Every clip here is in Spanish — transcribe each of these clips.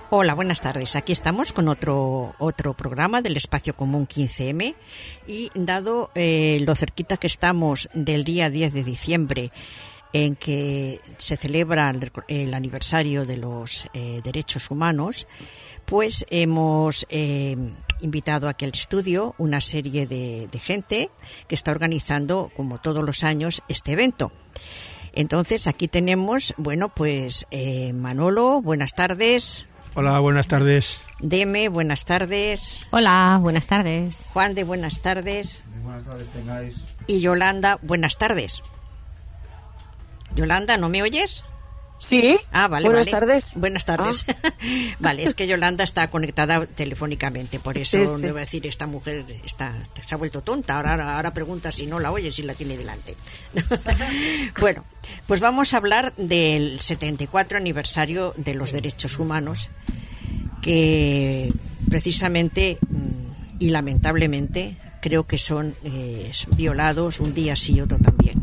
Hola, buenas tardes. Aquí estamos con otro programa del Espacio Común 15M y dado lo cerquita que estamos del día 10 de diciembre en que se celebra el aniversario de los derechos humanos, pues hemos invitado aquí al estudio una serie de gente que está organizando, como todos los años, este evento. Entonces, aquí tenemos, Manolo, buenas tardes. Hola, buenas tardes. Deme, buenas tardes. Hola, buenas tardes. Juan de, buenas tardes. Buenas tardes tengáis. Y Yolanda, buenas tardes. Yolanda, ¿no me oyes? Sí. Ah, vale, buenas vale. Tardes. Buenas tardes. Vale, es que Yolanda está conectada telefónicamente, por eso Sí. le voy a decir, esta mujer se ha vuelto tonta, ahora pregunta si no la oye, si la tiene delante. Bueno, pues vamos a hablar del 74 aniversario de los derechos humanos, que precisamente y lamentablemente creo que son violados un día sí y otro también.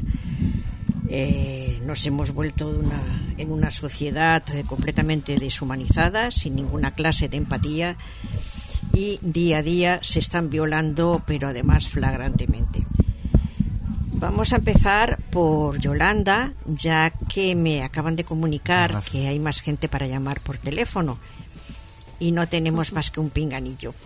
Nos hemos vuelto en una sociedad completamente deshumanizada, sin ninguna clase de empatía, y día a día se están violando, pero además flagrantemente. Vamos a empezar por Yolanda, ya que me acaban de comunicar que hay más gente para llamar por teléfono y no tenemos más que un pinganillo.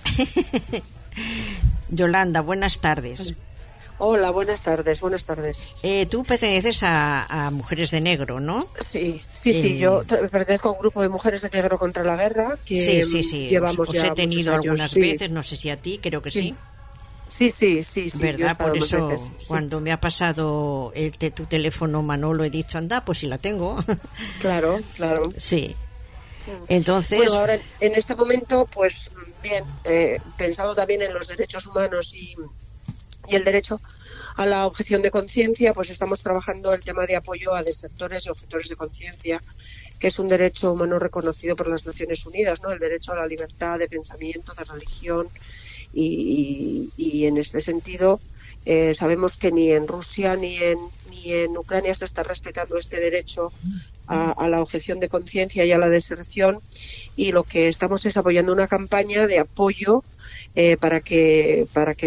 Yolanda, buenas tardes. Hola, buenas tardes, buenas tardes. Tú perteneces a Mujeres de Negro, ¿no? Sí, yo pertenezco a un grupo de Mujeres de Negro contra la Guerra que sí. llevamos os ya he tenido muchos algunas años, veces, no sé si a ti, creo que sí. Sí. ¿Verdad? Por eso, veces, sí. Cuando me ha pasado tu teléfono, Manolo, he dicho, anda, pues si la tengo. Claro. Sí. Entonces... Bueno, ahora en este momento, pues bien, pensando también en los derechos humanos y el derecho a la objeción de conciencia, pues estamos trabajando el tema de apoyo a desertores y objetores de conciencia, que es un derecho humano reconocido por las Naciones Unidas, ¿no? El derecho a la libertad de pensamiento, de religión, y en este sentido sabemos que ni en Rusia ni en Ucrania se está respetando este derecho a la objeción de conciencia y a la deserción, y lo que estamos es apoyando una campaña de apoyo para que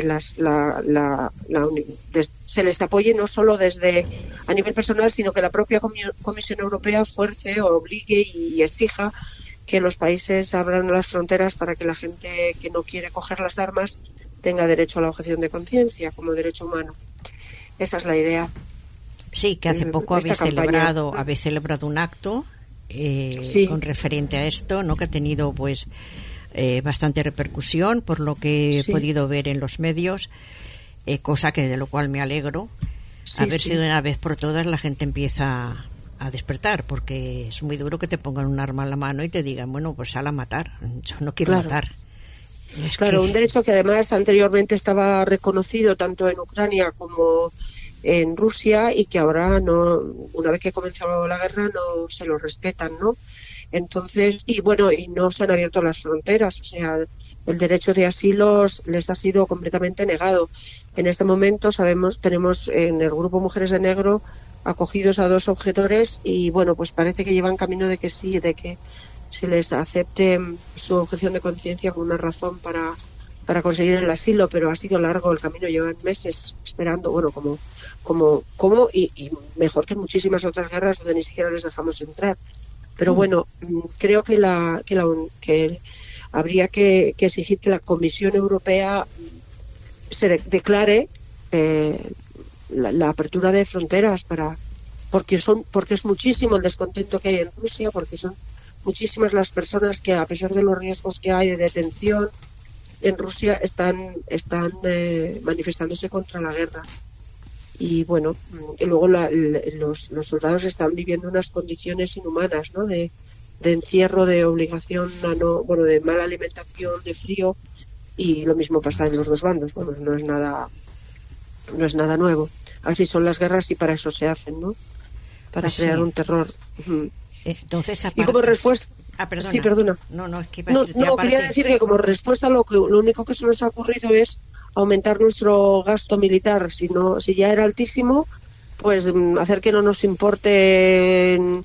se les apoye no solo desde a nivel personal, sino que la propia Comisión Europea fuerce o obligue y exija que los países abran las fronteras para que la gente que no quiere coger las armas tenga derecho a la objeción de conciencia como derecho humano. Esa es la idea. Sí, que hace poco habéis celebrado un acto con referente a esto, ¿no? Que ha tenido pues bastante repercusión por lo que he podido ver en los medios, cosa que de lo cual me alegro. A ver si de una vez por todas la gente empieza a despertar, porque es muy duro que te pongan un arma en la mano y te digan, bueno, pues sal a matar. Yo no quiero matar. Un derecho que además anteriormente estaba reconocido tanto en Ucrania como en Rusia, y que ahora no, una vez que comenzó la guerra, no se lo respetan, ¿no? Entonces, y no se han abierto las fronteras, o sea, el derecho de asilo les ha sido completamente negado. En este momento tenemos en el grupo Mujeres de Negro acogidos a 2 objetores, y bueno, pues parece que llevan camino de que sí, de que se les acepte su objeción de conciencia como una razón para conseguir el asilo, pero ha sido largo el camino, llevan meses esperando, bueno, y mejor que en muchísimas otras guerras donde ni siquiera les dejamos entrar. Pero bueno, creo que habría que exigir que la Comisión Europea se declare la apertura de fronteras porque es muchísimo el descontento que hay en Rusia, porque son muchísimas las personas que, a pesar de los riesgos que hay de detención en Rusia, están manifestándose contra la guerra. Y bueno, y luego los soldados están viviendo unas condiciones inhumanas, ¿no? De encierro, de obligación de mala alimentación, de frío, y lo mismo pasa en los 2 bandos. Bueno, no es nada nuevo. Así son las guerras y para eso se hacen, ¿no? Para crear un terror. Entonces, aparte... Y como respuesta... perdona. Sí, perdona. No, es que iba a decirte, aparte... quería decir que como respuesta lo único que se nos ha ocurrido es aumentar nuestro gasto militar. Si ya era altísimo, pues hacer que no nos importen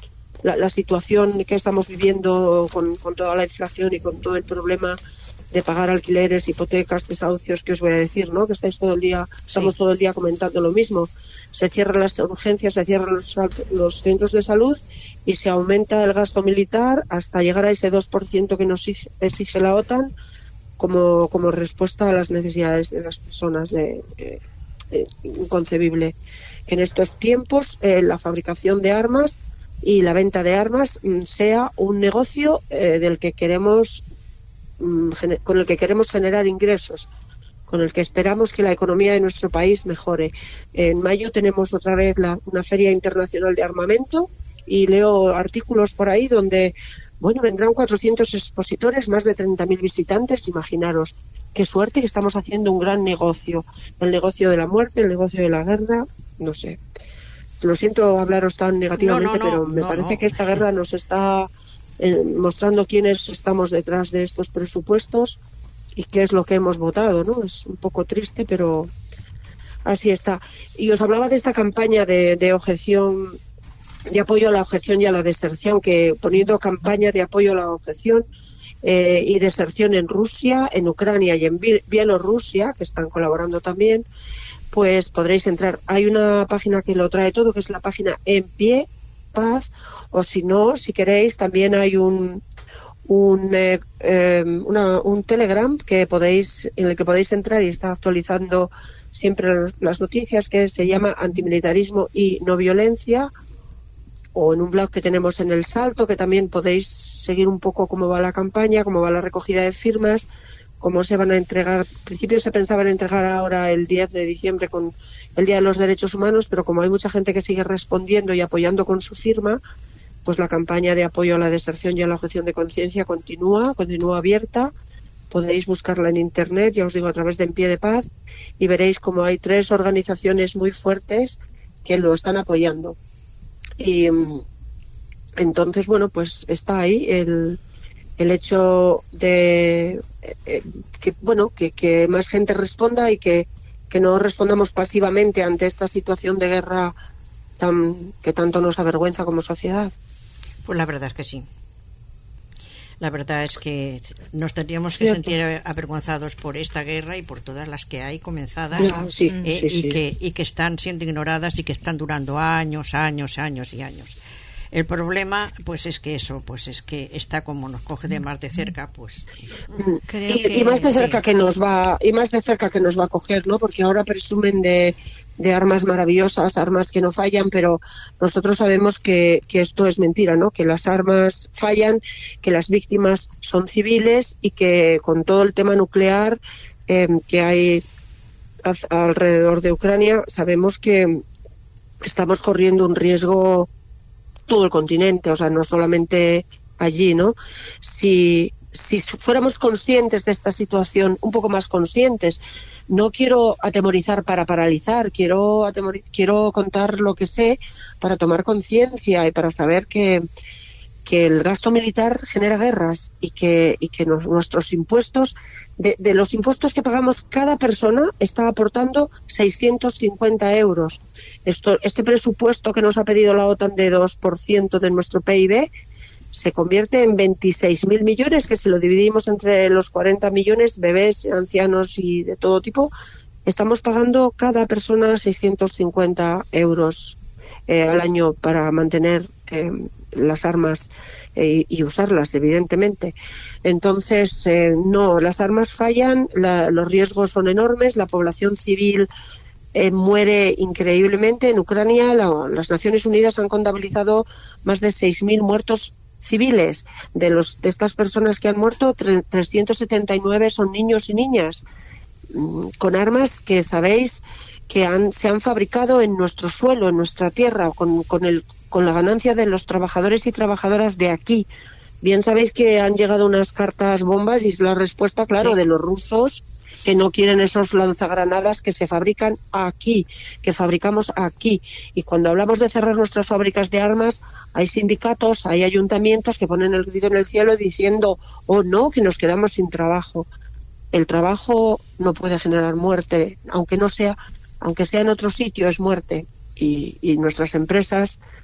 la situación que estamos viviendo con toda la inflación y con todo el problema de pagar alquileres, hipotecas, desahucios, que os voy a decir, ¿no? Que estamos todo el día comentando lo mismo. Se cierran las urgencias, se cierran los centros de salud y se aumenta el gasto militar hasta llegar a ese 2% que nos exige la OTAN como respuesta a las necesidades de las personas. Inconcebible que en estos tiempos la fabricación de armas y la venta de armas sea un negocio del que queremos con el que queremos generar ingresos, con el que esperamos que la economía de nuestro país mejore. En mayo tenemos otra vez una Feria Internacional de Armamento y leo artículos por ahí donde, vendrán 400 expositores, más de 30.000 visitantes. Imaginaros qué suerte, que estamos haciendo un gran negocio, el negocio de la muerte, el negocio de la guerra, no sé. Lo siento hablaros tan negativamente, pero me parece que esta guerra nos está mostrando quiénes estamos detrás de estos presupuestos y qué es lo que hemos votado, ¿no? Es un poco triste, pero así está. Y os hablaba de esta campaña de objeción, de apoyo a la objeción y a la deserción, que poniendo campaña de apoyo a la objeción y deserción en Rusia, en Ucrania y en Bielorrusia, que están colaborando también, pues podréis entrar. Hay una página que lo trae todo, que es la página En Pie Paz, o si no, si queréis, también hay un Telegram en el que podéis entrar y está actualizando siempre las noticias, que se llama Antimilitarismo y No Violencia, o en un blog que tenemos en El Salto, que también podéis seguir un poco cómo va la campaña, cómo va la recogida de firmas, cómo se van a entregar. Al principio se pensaba en entregar ahora el 10 de diciembre con el Día de los Derechos Humanos, pero como hay mucha gente que sigue respondiendo y apoyando con su firma, pues la campaña de apoyo a la deserción y a la objeción de conciencia continúa abierta. Podéis buscarla en internet, ya os digo, a través de En Pie de Paz, y veréis como hay 3 organizaciones muy fuertes que lo están apoyando. Y entonces, pues está ahí el hecho de que más gente responda y que no respondamos pasivamente ante esta situación de guerra que tanto nos avergüenza como sociedad. Pues la verdad es que sí. La verdad es que nos tendríamos que sentir avergonzados por esta guerra y por todas las que hay comenzadas y que están siendo ignoradas y que están durando años y años. El problema, pues es que está como nos coge de más de cerca, pues. Y más de cerca que nos va a coger, ¿no? Porque ahora presumen de armas maravillosas, armas que no fallan, pero nosotros sabemos que esto es mentira, ¿no? Que las armas fallan, que las víctimas son civiles y que con todo el tema nuclear que hay alrededor de Ucrania, sabemos que estamos corriendo un riesgo todo el continente, o sea, no solamente allí, ¿no? Si fuéramos conscientes de esta situación, un poco más conscientes, no quiero atemorizar para paralizar, quiero contar lo que sé para tomar conciencia y para saber que el gasto militar genera guerras y que nuestros impuestos, de los impuestos que pagamos, cada persona está aportando 650 euros. Este presupuesto que nos ha pedido la OTAN de 2% de nuestro PIB se convierte en 26.000 millones, que si lo dividimos entre los 40 millones, bebés, ancianos y de todo tipo, estamos pagando cada persona 650 euros al año para mantener las armas y usarlas, evidentemente. Entonces, no, las armas fallan, los riesgos son enormes, la población civil muere increíblemente. En Ucrania las Naciones Unidas han contabilizado más de 6.000 muertos civiles. De estas personas que han muerto, 379 son niños y niñas, con armas que sabéis que se han fabricado en nuestro suelo, en nuestra tierra, con la ganancia de los trabajadores y trabajadoras de aquí. Bien sabéis que han llegado unas cartas bombas y es la respuesta, claro, de los rusos, que no quieren esos lanzagranadas que se fabrican aquí, que fabricamos aquí. Y cuando hablamos de cerrar nuestras fábricas de armas, hay sindicatos, hay ayuntamientos que ponen el grito en el cielo diciendo, oh no, que nos quedamos sin trabajo. El trabajo no puede generar muerte, aunque sea en otro sitio, es muerte. Y nuestras empresas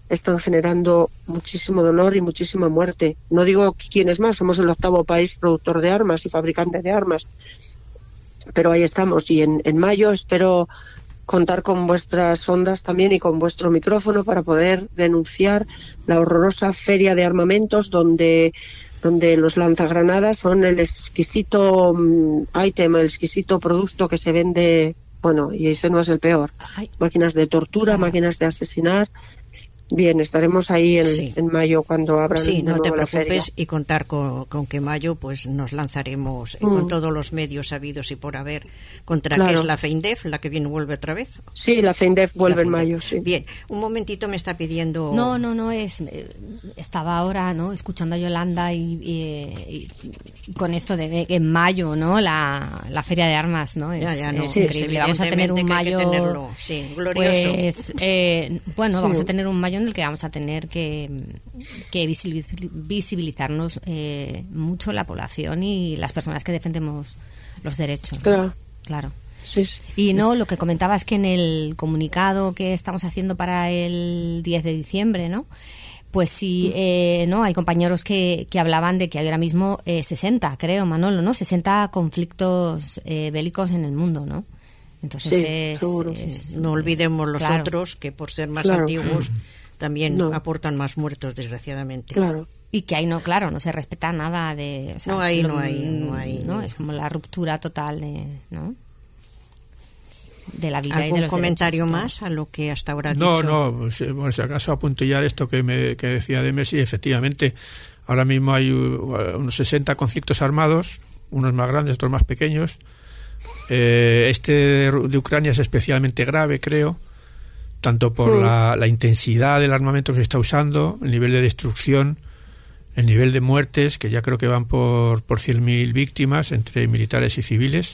están generando muchísimo dolor y muchísima muerte. No digo quién es más, somos el 8º país productor de armas y fabricante de armas, pero ahí estamos. Y en mayo espero contar con vuestras ondas también y con vuestro micrófono para poder denunciar la horrorosa feria de armamentos donde los lanzagranadas son el exquisito ítem, el exquisito producto que se vende, bueno, y ese no es el peor. Máquinas de tortura, máquinas de asesinar. Bien, estaremos ahí en mayo cuando abran de nuevo no te preocupes, la feria. Y contar con que mayo pues nos lanzaremos con todos los medios sabidos y por haber contra que es la FEINDEF, la que viene vuelve otra vez. Sí, la FEINDEF vuelve en mayo, sí. Bien, un momentito me está pidiendo... No, estaba ahora, ¿no?, escuchando a Yolanda y con esto de en mayo, ¿no?, la feria de armas, ¿no? Es increíble. Vamos a tener un mayo glorioso. Pues, vamos a tener un mayo en el que vamos a tener que visibilizarnos mucho la población y las personas que defendemos los derechos. Claro. Sí. Y lo que comentabas que en el comunicado que estamos haciendo para el 10 de diciembre, ¿no? Pues sí, hay compañeros que hablaban de que hay ahora mismo 60, creo, Manolo, ¿no? 60 conflictos bélicos en el mundo, ¿no? Entonces no olvidemos los otros que por ser más antiguos también aportan más muertos, desgraciadamente. Claro. Y que ahí no se respeta nada de... O sea, no hay. Es como la ruptura total de la vida y de ¿Algún los comentario derechos, más a lo que hasta ahora has dicho? Bueno, si acaso apuntillar esto que decía de Messi, efectivamente, ahora mismo hay unos 60 conflictos armados, unos más grandes, otros más pequeños. Este de Ucrania es especialmente grave, creo, tanto por la intensidad del armamento que se está usando, el nivel de destrucción, el nivel de muertes, que ya creo que van por 100.000 víctimas entre militares y civiles,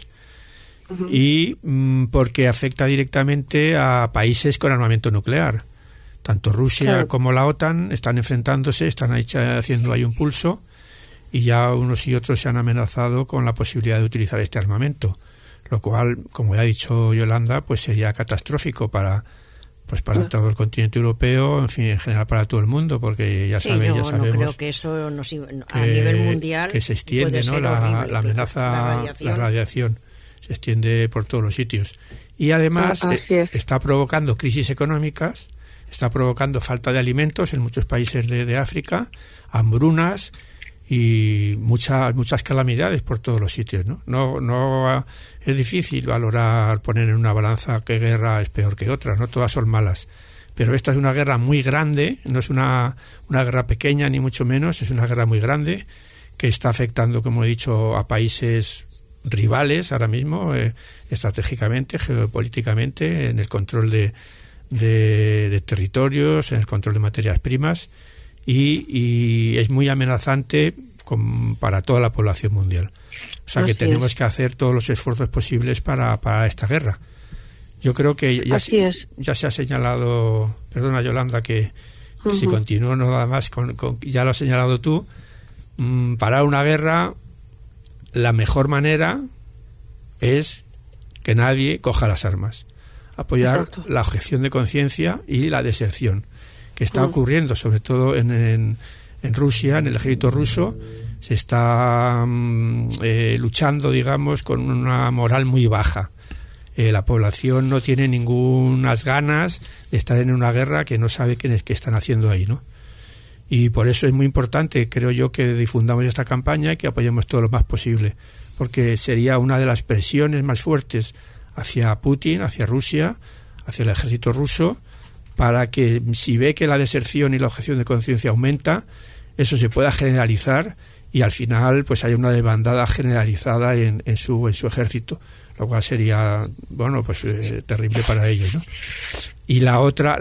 y porque afecta directamente a países con armamento nuclear. Tanto Rusia como la OTAN están enfrentándose, están haciendo ahí un pulso, y ya unos y otros se han amenazado con la posibilidad de utilizar este armamento, lo cual, como ya ha dicho Yolanda, pues sería catastrófico para todo el continente europeo, en fin, en general para todo el mundo, porque ya sabemos no creo que eso a nivel mundial que se extiende, ¿no?, la amenaza, la radiación se extiende por todos los sitios, y además está provocando crisis económicas, está provocando falta de alimentos en muchos países de África, hambrunas y muchas calamidades por todos los sitios, ¿no? No es difícil poner en una balanza qué guerra es peor que otra, no todas son malas, pero esta es una guerra muy grande, no es una guerra pequeña ni mucho menos, es una guerra muy grande que está afectando, como he dicho, a países rivales ahora mismo, estratégicamente, geopolíticamente, en el control de territorios, en el control de materias primas, y es muy amenazante para toda la población mundial. O sea, que tenemos que hacer todos los esfuerzos posibles para esta guerra. Yo creo que ya se ha señalado, perdona Yolanda, que si continúo nada más, ya lo has señalado tú, parar una guerra, la mejor manera es que nadie coja las armas. Apoyar la objeción de conciencia y la deserción, que está ocurriendo sobre todo en Rusia, en el ejército ruso. Se está luchando, digamos, con una moral muy baja. La población no tiene ningunas ganas de estar en una guerra que no sabe qué están haciendo ahí, ¿no? Y por eso es muy importante, creo yo, que difundamos esta campaña y que apoyemos todo lo más posible, porque sería una de las presiones más fuertes hacia Putin, hacia Rusia, hacia el ejército ruso, para que si ve que la deserción y la objeción de conciencia aumenta, eso se pueda generalizar y al final pues haya una desbandada generalizada en su ejército, lo cual sería terrible para ellos, ¿no? Y la otra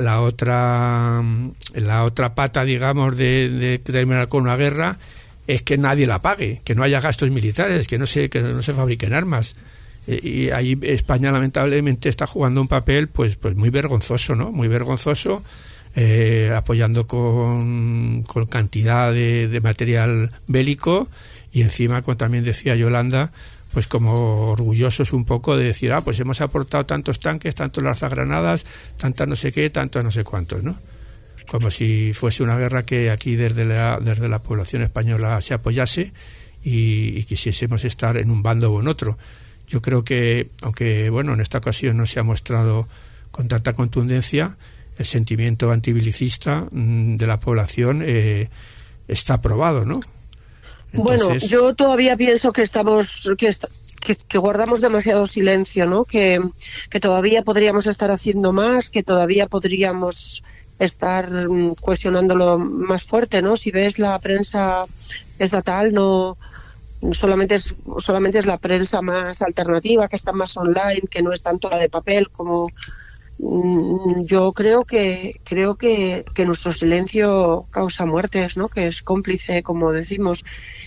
pata, digamos, de terminar con una guerra es que nadie la pague, que no haya gastos militares, que no se fabriquen armas. Y ahí España lamentablemente está jugando un papel pues muy vergonzoso, ¿no? Muy vergonzoso, apoyando con cantidad de material bélico, y encima, como también decía Yolanda, pues como orgullosos un poco de decir, pues hemos aportado tantos tanques, tantos lanzagranadas, tantas no sé qué, tantos no sé cuántos, ¿no? como si fuese una guerra que aquí desde la población española se apoyase y quisiésemos estar en un bando o en otro. Yo creo que, aunque bueno, en esta ocasión no se ha mostrado con tanta contundencia, el sentimiento antibelicista de la población está probado, ¿no? Entonces, bueno, yo todavía pienso que que guardamos demasiado silencio, ¿no? Que todavía podríamos estar haciendo más, que todavía podríamos estar cuestionándolo más fuerte, ¿no? Si ves la prensa estatal, no solamente es la prensa más alternativa, que está más online, que no es tanto la de papel, como yo creo que nuestro silencio causa muertes, ¿no? Que es cómplice, como decimos.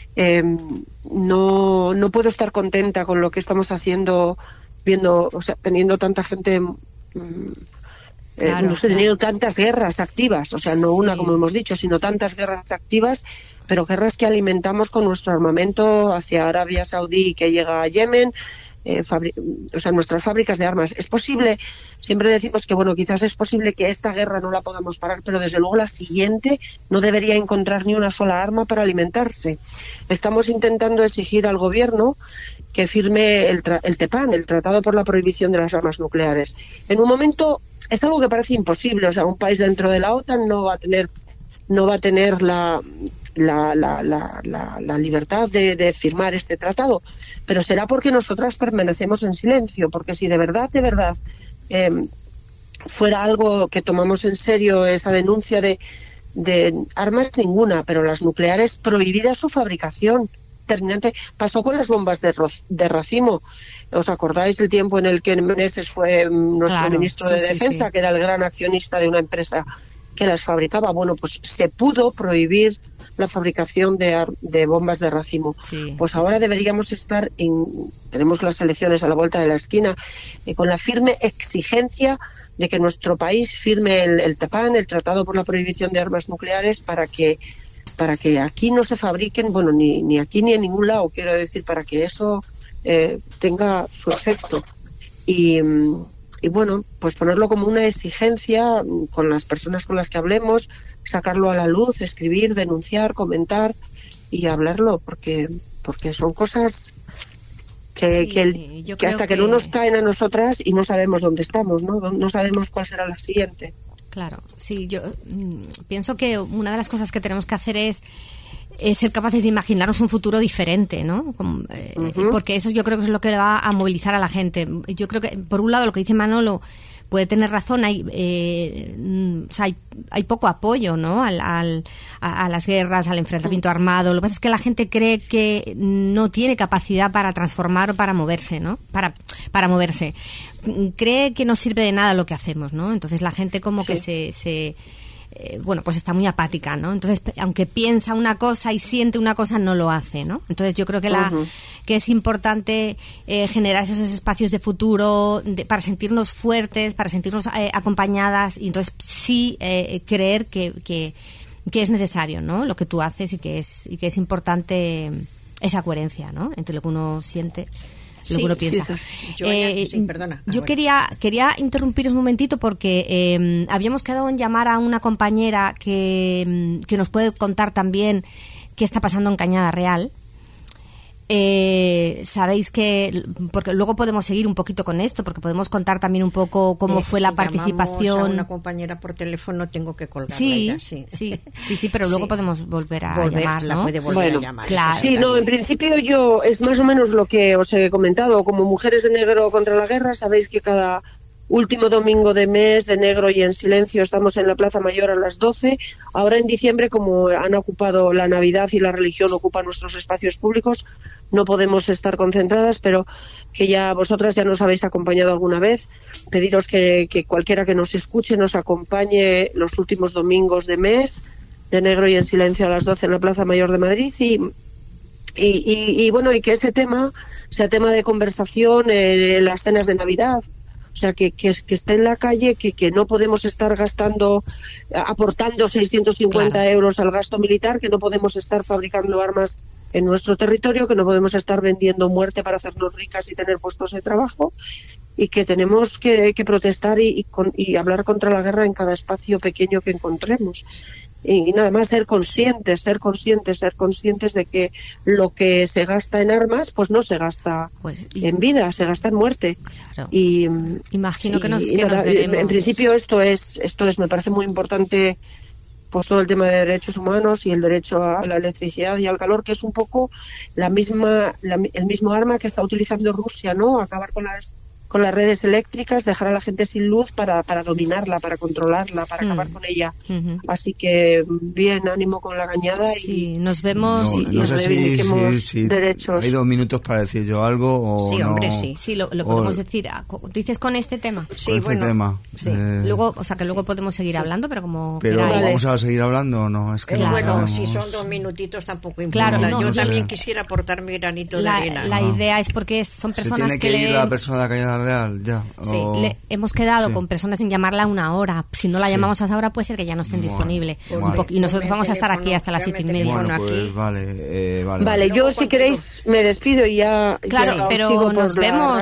No puedo estar contenta con lo que estamos haciendo, viendo, o sea, teniendo tanta gente, teniendo tantas guerras activas, o sea, no una como hemos dicho, sino tantas guerras activas, pero guerras que alimentamos con nuestro armamento hacia Arabia Saudí, que llega a Yemen, nuestras fábricas de armas. Es posible, siempre decimos que bueno, quizás es posible que esta guerra no la podamos parar, pero desde luego la siguiente no debería encontrar ni una sola arma para alimentarse. Estamos intentando exigir al gobierno que firme el TEPAN, el Tratado por la Prohibición de las Armas Nucleares. En un momento es algo que parece imposible, o sea, un país dentro de la OTAN no va a tener la libertad de firmar este tratado, pero será porque nosotras permanecemos en silencio, porque si de verdad fuera algo que tomamos en serio, esa denuncia de armas, ninguna, pero las nucleares, prohibida su fabricación. Terminante. Pasó con las bombas de racimo. ¿Os acordáis del tiempo en el que Meneses fue nuestro ministro de Defensa, que era el gran accionista de una empresa que las fabricaba? Bueno, pues se pudo prohibir la fabricación de bombas de racimo. Pues ahora deberíamos estar tenemos las elecciones a la vuelta de la esquina, con la firme exigencia de que nuestro país firme el TEPAN, el Tratado por la Prohibición de Armas Nucleares, para que aquí no se fabriquen, bueno, ni aquí ni en ningún lado, quiero decir, para que eso tenga su efecto. Y bueno, pues ponerlo como una exigencia con las personas con las que hablemos, sacarlo a la luz, escribir, denunciar, comentar y hablarlo, porque son cosas que hasta que no nos caen a nosotras y no sabemos dónde estamos, no sabemos cuál será la siguiente. Claro, sí, yo pienso que una de las cosas que tenemos que hacer es ser capaces de imaginarnos un futuro diferente, ¿no? Porque eso yo creo que es lo que va a movilizar a la gente. Yo creo que, por un lado, lo que dice Manolo puede tener razón, hay poco apoyo, ¿no? A las guerras, al enfrentamiento armado. Lo que pasa es que la gente cree que no tiene capacidad para transformar o para moverse, ¿no? Para moverse. Cree que no sirve de nada lo que hacemos, ¿no? Entonces la gente como que pues está muy apática, ¿no? Entonces, aunque piensa una cosa y siente una cosa, no lo hace, ¿no? Entonces yo creo que que es importante generar esos espacios de futuro para sentirnos fuertes, para sentirnos acompañadas, y entonces sí creer que es necesario, ¿no? Lo que tú haces y que es importante esa coherencia, ¿no? Entre lo que uno siente, lo que uno piensa. Perdona. Yo quería interrumpiros un momentito porque habíamos quedado en llamar a una compañera que nos puede contar también qué está pasando en Cañada Real. Sabéis que, porque luego podemos seguir un poquito con esto, porque podemos contar también un poco cómo fue la participación. A una compañera por teléfono tengo que colgarla. Sí, pero luego podemos volver a llamar, ¿no? Puede volver a llamar. Claro. Sí, en principio yo es más o menos lo que os he comentado. Como Mujeres de Negro contra la Guerra, sabéis que cada último domingo de mes, de negro y en silencio, estamos en la Plaza Mayor a las 12. Ahora en diciembre, como han ocupado la Navidad y la religión ocupan nuestros espacios públicos, no podemos estar concentradas, pero que ya vosotras ya nos habéis acompañado alguna vez. Pediros que cualquiera que nos escuche nos acompañe los últimos domingos de mes, de negro y en silencio a las 12 en la Plaza Mayor de Madrid, y bueno, y que ese tema sea tema de conversación en las cenas de Navidad. O sea, que esté en la calle, que no podemos estar aportando 650 euros al gasto militar, que no podemos estar fabricando armas en nuestro territorio, que no podemos estar vendiendo muerte para hacernos ricas y tener puestos de trabajo, y que tenemos que protestar y hablar contra la guerra en cada espacio pequeño que encontremos. Y nada más ser conscientes de que lo que se gasta en armas pues no se gasta en vida, se gasta en muerte. Claro. Y imagino que nos veremos. En principio esto es me parece muy importante, pues todo el tema de derechos humanos y el derecho a la electricidad y al calor, que es un poco el mismo arma que está utilizando Rusia, ¿no? Acabar con las redes eléctricas, dejar a la gente sin luz para dominarla, para controlarla, para acabar con ella. Así que bien, ánimo con la cañada. Sí, nos vemos. No sé si derechos. Hay 2 minutos para decir yo algo o sí, hombre, no. sí. Sí, lo podemos decir. ¿Dices con este tema? Sí, con este tema. Sí. Luego, o sea, que luego podemos seguir hablando, pero como Pero queráis. ¿vamos a seguir hablando o no? Es que no bueno, sabemos. si son 2 minutitos tampoco importa. Claro, yo también quisiera aportar mi granito de arena. La idea es porque son personas se tiene que ir la persona de la calle real, ya. Sí, hemos quedado con personas sin llamarla a 1 hora. Si no la llamamos a esa hora, puede ser que ya no estén disponibles. Y nosotros vamos a estar aquí hasta las 7:30. Bueno, pues vale, yo si queréis me despido y ya. Claro, pero nos vemos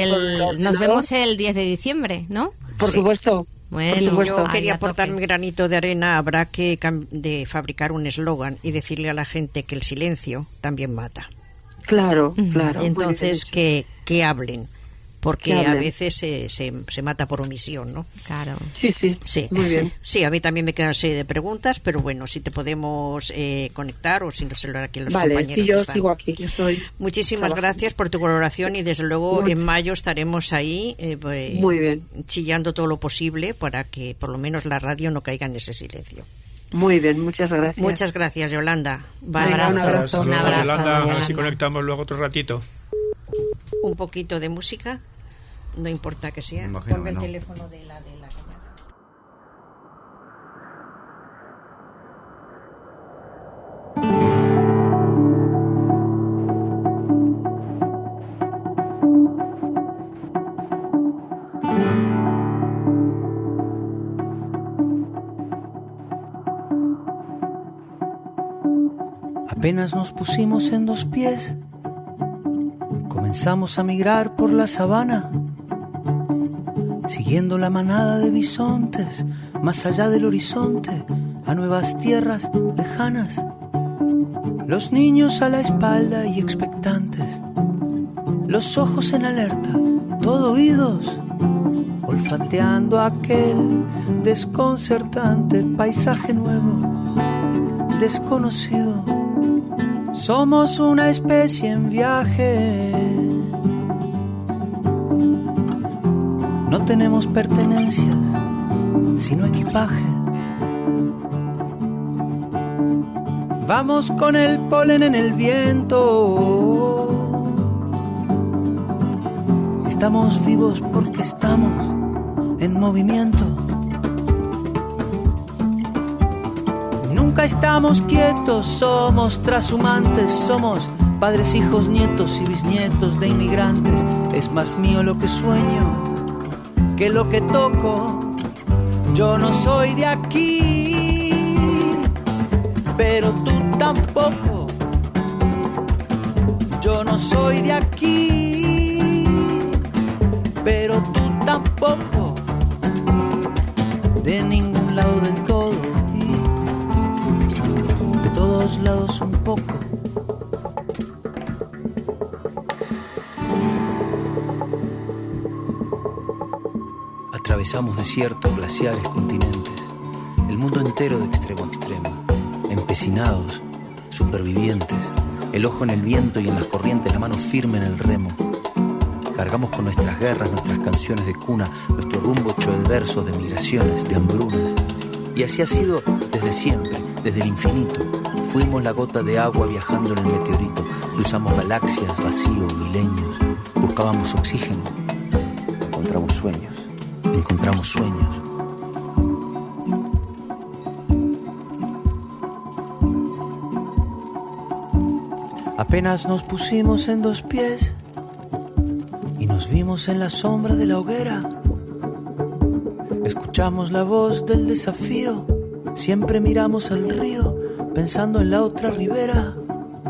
el 10 de diciembre, ¿no? Por supuesto. Bueno, yo quería aportar mi granito de arena. Habrá que fabricar un eslogan y decirle a la gente que el silencio también mata. Claro. Entonces que hablen. Porque a veces se mata por omisión, ¿no? Claro. Sí. Muy bien. Sí, a mí también me quedan serie de preguntas, pero bueno, si te podemos conectar o si no se lo hará aquí los compañeros. Sí, yo sigo aquí. Muchísimas gracias por tu colaboración y desde luego en mayo estaremos ahí muy bien, chillando todo lo posible para que por lo menos la radio no caiga en ese silencio. Muy bien, muchas gracias. Muchas gracias, Yolanda. Vale, un abrazo. Yolanda, a ver si conectamos luego otro ratito. Un poquito de música, no importa que sea. Ponme el teléfono de la cañada. Apenas nos pusimos en 2 pies, comenzamos a migrar por la sabana, siguiendo la manada de bisontes, más allá del horizonte, a nuevas tierras lejanas. Los niños a la espalda y expectantes, los ojos en alerta, todo oídos, olfateando aquel desconcertante paisaje nuevo, desconocido. Somos una especie en viaje. No tenemos pertenencias, sino equipaje. Vamos con el polen en el viento. Estamos vivos porque estamos en movimiento. Nunca estamos quietos, somos trashumantes, somos padres, hijos, nietos y bisnietos de inmigrantes. Es más mío lo que sueño que lo que toco. Yo no soy de aquí, pero tú tampoco. Yo no soy de aquí, pero tú tampoco. De ningún lado del todo y de todos lados un poco. Atravesamos desiertos, glaciares, continentes, el mundo entero de extremo a extremo, empecinados, supervivientes, el ojo en el viento y en las corrientes, la mano firme en el remo. Cargamos con nuestras guerras, nuestras canciones de cuna, nuestro rumbo hecho de versos, de migraciones, de hambrunas. Y así ha sido desde siempre, desde el infinito. Fuimos la gota de agua viajando en el meteorito, cruzamos galaxias, vacío, milenios, buscábamos oxígeno, encontramos sueños. Encontramos sueños. Apenas nos pusimos en 2 pies y nos vimos en la sombra de la hoguera. Escuchamos la voz del desafío, siempre miramos al río pensando en la otra ribera.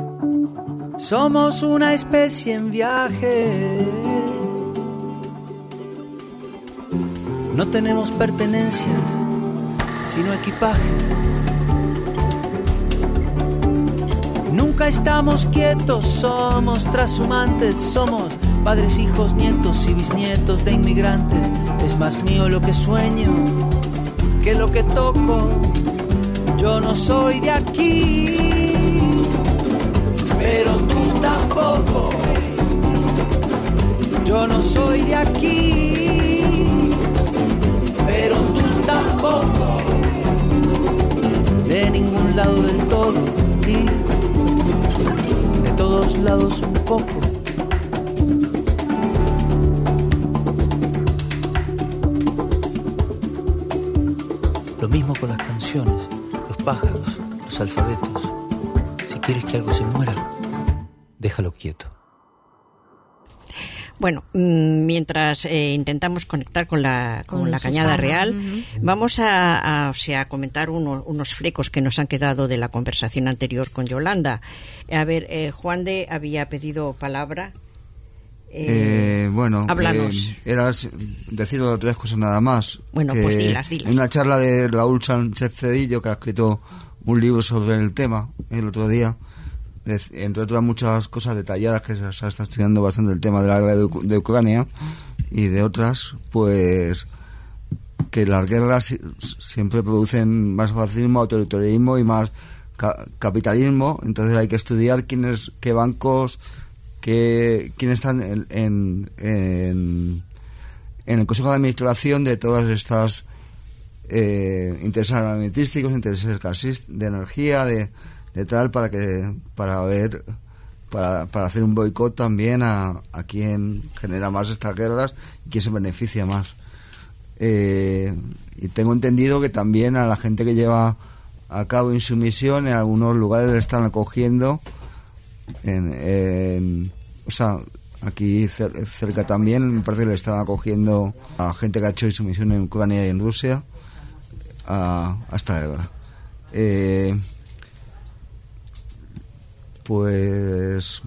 Somos una especie en viaje. No tenemos pertenencias, sino equipaje. Nunca estamos quietos, somos trashumantes, somos padres, hijos, nietos y bisnietos de inmigrantes. Es más mío lo que sueño que lo que toco. Yo no soy de aquí, pero tú tampoco. Yo no soy de aquí, pero tú tampoco. De ningún lado del todo y de todos lados un poco. Lo mismo con las canciones, los pájaros, los alfabetos. Si quieres que algo se muera, déjalo quieto. Bueno, mientras intentamos conectar con la Cañada Real, vamos a comentar unos flecos que nos han quedado de la conversación anterior con Yolanda. A ver, Juan de había pedido palabra. Bueno, háblanos. Era decir 3 cosas nada más. Bueno, pues dilas. En una charla de Raúl Sánchez Cedillo, que ha escrito un libro sobre el tema el otro día, entre otras muchas cosas detalladas, que se está estudiando bastante el tema de la guerra de Ucrania, y de otras, pues que las guerras siempre producen más fascismo, autoritarismo y más capitalismo. Entonces hay que estudiar qué bancos, quiénes están en el Consejo de Administración de todas estas intereses armamentísticos, intereses de energía, de tal, para hacer un boicot también a quien genera más estas guerras y quien se beneficia más. Y tengo entendido que también a la gente que lleva a cabo insumisión en algunos lugares le están acogiendo o sea, aquí cerca también me parece que le están acogiendo a gente que ha hecho insumisión en Ucrania y en Rusia a esta guerra. Pues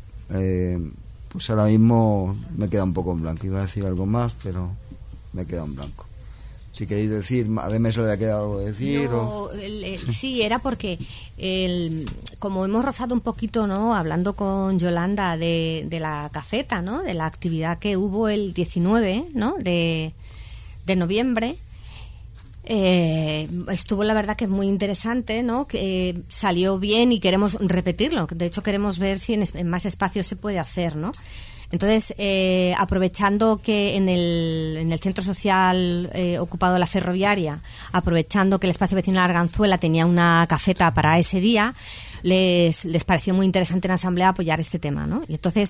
ahora mismo me queda un poco en blanco. Iba a decir algo más, pero me queda en blanco. Si queréis decir, además se le ha quedado algo de decir. No, sí, era porque como hemos rozado un poquito, ¿no?, hablando con Yolanda de la cafeta, ¿no?, de la actividad que hubo el 19, ¿no?, de noviembre. Estuvo, la verdad, que es muy interesante, ¿no?, que salió bien y queremos repetirlo. De hecho, queremos ver si en más espacios se puede hacer, ¿no? Entonces, aprovechando que en el centro social ocupado de la Ferroviaria, aprovechando que el espacio vecinal Arganzuela tenía una cafeta para ese día, les pareció muy interesante en la asamblea apoyar este tema, ¿no? Y entonces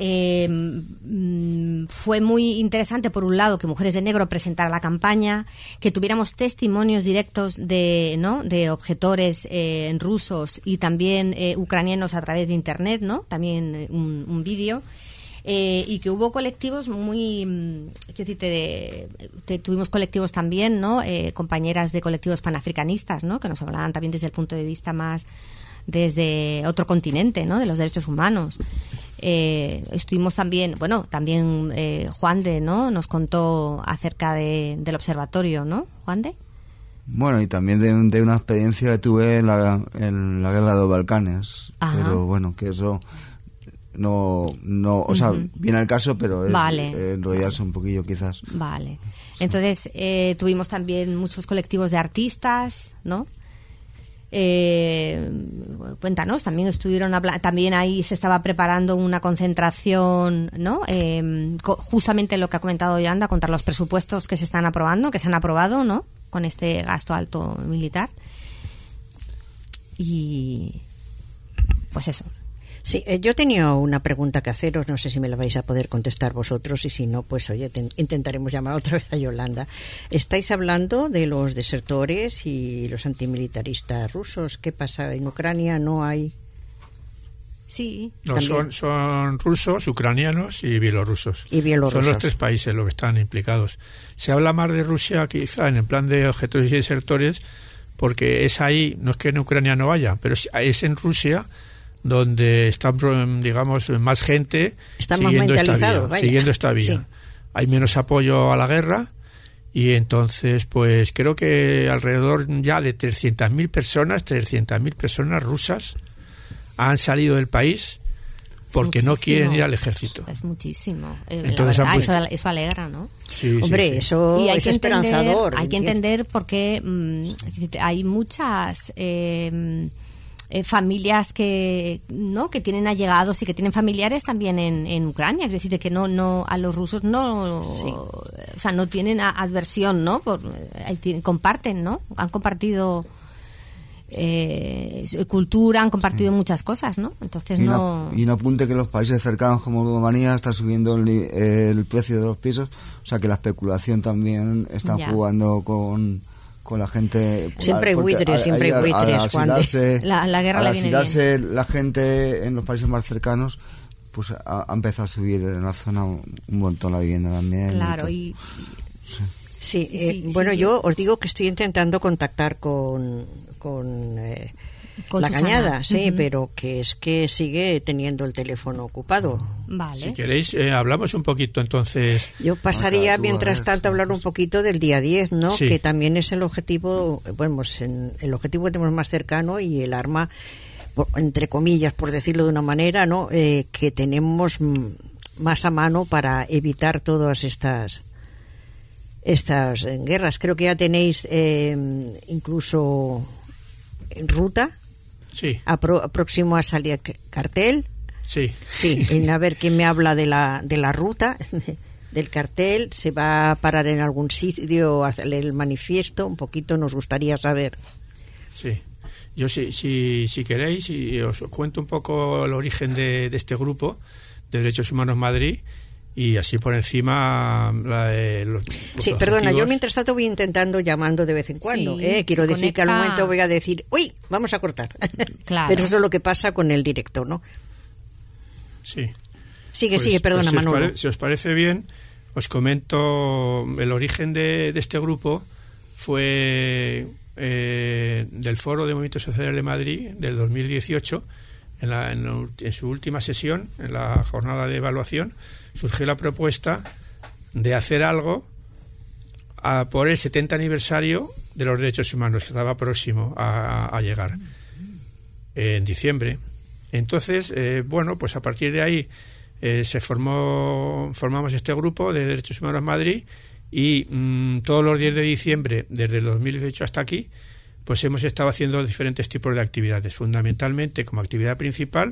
fue muy interesante, por un lado, que Mujeres de Negro presentara la campaña, que tuviéramos testimonios directos de objetores rusos y también ucranianos a través de internet, ¿no? También un vídeo. Y que hubo colectivos muy, tuvimos colectivos también, ¿no? Compañeras de colectivos panafricanistas, ¿no?, que nos hablaban también desde el punto de vista más desde otro continente, ¿no?, de los derechos humanos. Estuvimos también, Juan de, ¿no?, nos contó acerca del observatorio, ¿no, Juan de? Bueno, y también de una experiencia que tuve en la guerra de los Balcanes. Ajá. Pero bueno, que eso no, o sea, viene al caso, pero es enrollarse un poquillo quizás. Vale. Entonces, tuvimos también muchos colectivos de artistas, ¿no? Cuéntanos, también estuvieron también ahí se estaba preparando una concentración, ¿no? Justamente lo que ha comentado Yolanda, contra los presupuestos que se han aprobado, ¿no?, con este gasto alto militar. Y pues eso. Sí, yo tenía una pregunta que haceros, no sé si me la vais a poder contestar vosotros, y si no, pues oye, intentaremos llamar otra vez a Yolanda. Estáis hablando de los desertores y los antimilitaristas rusos. ¿Qué pasa? ¿En Ucrania no hay? Sí. No, son rusos, ucranianos y bielorrusos. Son los 3 países los que están implicados. Se habla más de Rusia quizá en el plan de objetos y desertores, porque es ahí, no es que en Ucrania no haya, pero es en Rusia donde está, digamos, más gente siguiendo esta vía. Sí. Hay menos apoyo a la guerra Y entonces, pues creo que alrededor ya de 300.000 personas rusas han salido del país porque no quieren ir al ejército. Es muchísimo. Entonces, eso alegra, ¿no? Sí, hombre, sí. Eso y es esperanzador. Hay que entender por qué hay muchas familias que tienen allegados y que tienen familiares también en Ucrania, es decir, que no a los rusos o sea, no tienen adversión, ¿no? Comparten, ¿no? Han compartido cultura, han compartido muchas cosas, ¿no? Entonces y no apunte que los países cercanos como Rumanía está subiendo el precio de los pisos, o sea que la especulación también está jugando con la gente. Siempre buitres, Juan. La guerra le viene bien. La gente en los países más cercanos pues ha empezado a subir en la zona un montón la vivienda también. Claro, bueno, yo os digo que estoy intentando contactar con La Cañada, sí, pero que es que sigue teniendo el teléfono ocupado. Vale. Si queréis, hablamos un poquito entonces. Yo pasaría mientras tanto a hablar un poquito del día 10, ¿no? Sí. Que también es el objetivo, el objetivo que tenemos más cercano y el arma, entre comillas, por decirlo de una manera, ¿no? Que tenemos más a mano para evitar todas estas guerras. Creo que ya tenéis incluso en ruta. Sí. Próximo a salir cartel. Sí. Sí, a ver quién me habla de la ruta, del cartel. ¿Se va a parar en algún sitio a hacer el manifiesto? Un poquito nos gustaría saber. Sí. Yo si queréis, y os cuento un poco el origen de este grupo de Derechos Humanos Madrid. Y así por encima los sí, perdona, yo mientras tanto voy intentando llamando de vez en cuando. Quiero decir que al momento voy a decir, uy, vamos a cortar. Claro. Pero eso es lo que pasa con el directo, ¿no? Sí. Sigue, perdona, Manolo. Si os parece bien, os comento el origen de este grupo. Fue del Foro de Movimientos Sociales de Madrid del 2018, en su última sesión, en la jornada de evaluación, surgió la propuesta de hacer algo por el 70 aniversario de los derechos humanos, que estaba próximo a llegar en diciembre. Entonces, pues a partir de ahí formamos este grupo de Derechos Humanos Madrid y todos los 10 de diciembre, desde el 2018 hasta aquí, pues hemos estado haciendo diferentes tipos de actividades, fundamentalmente como actividad principal,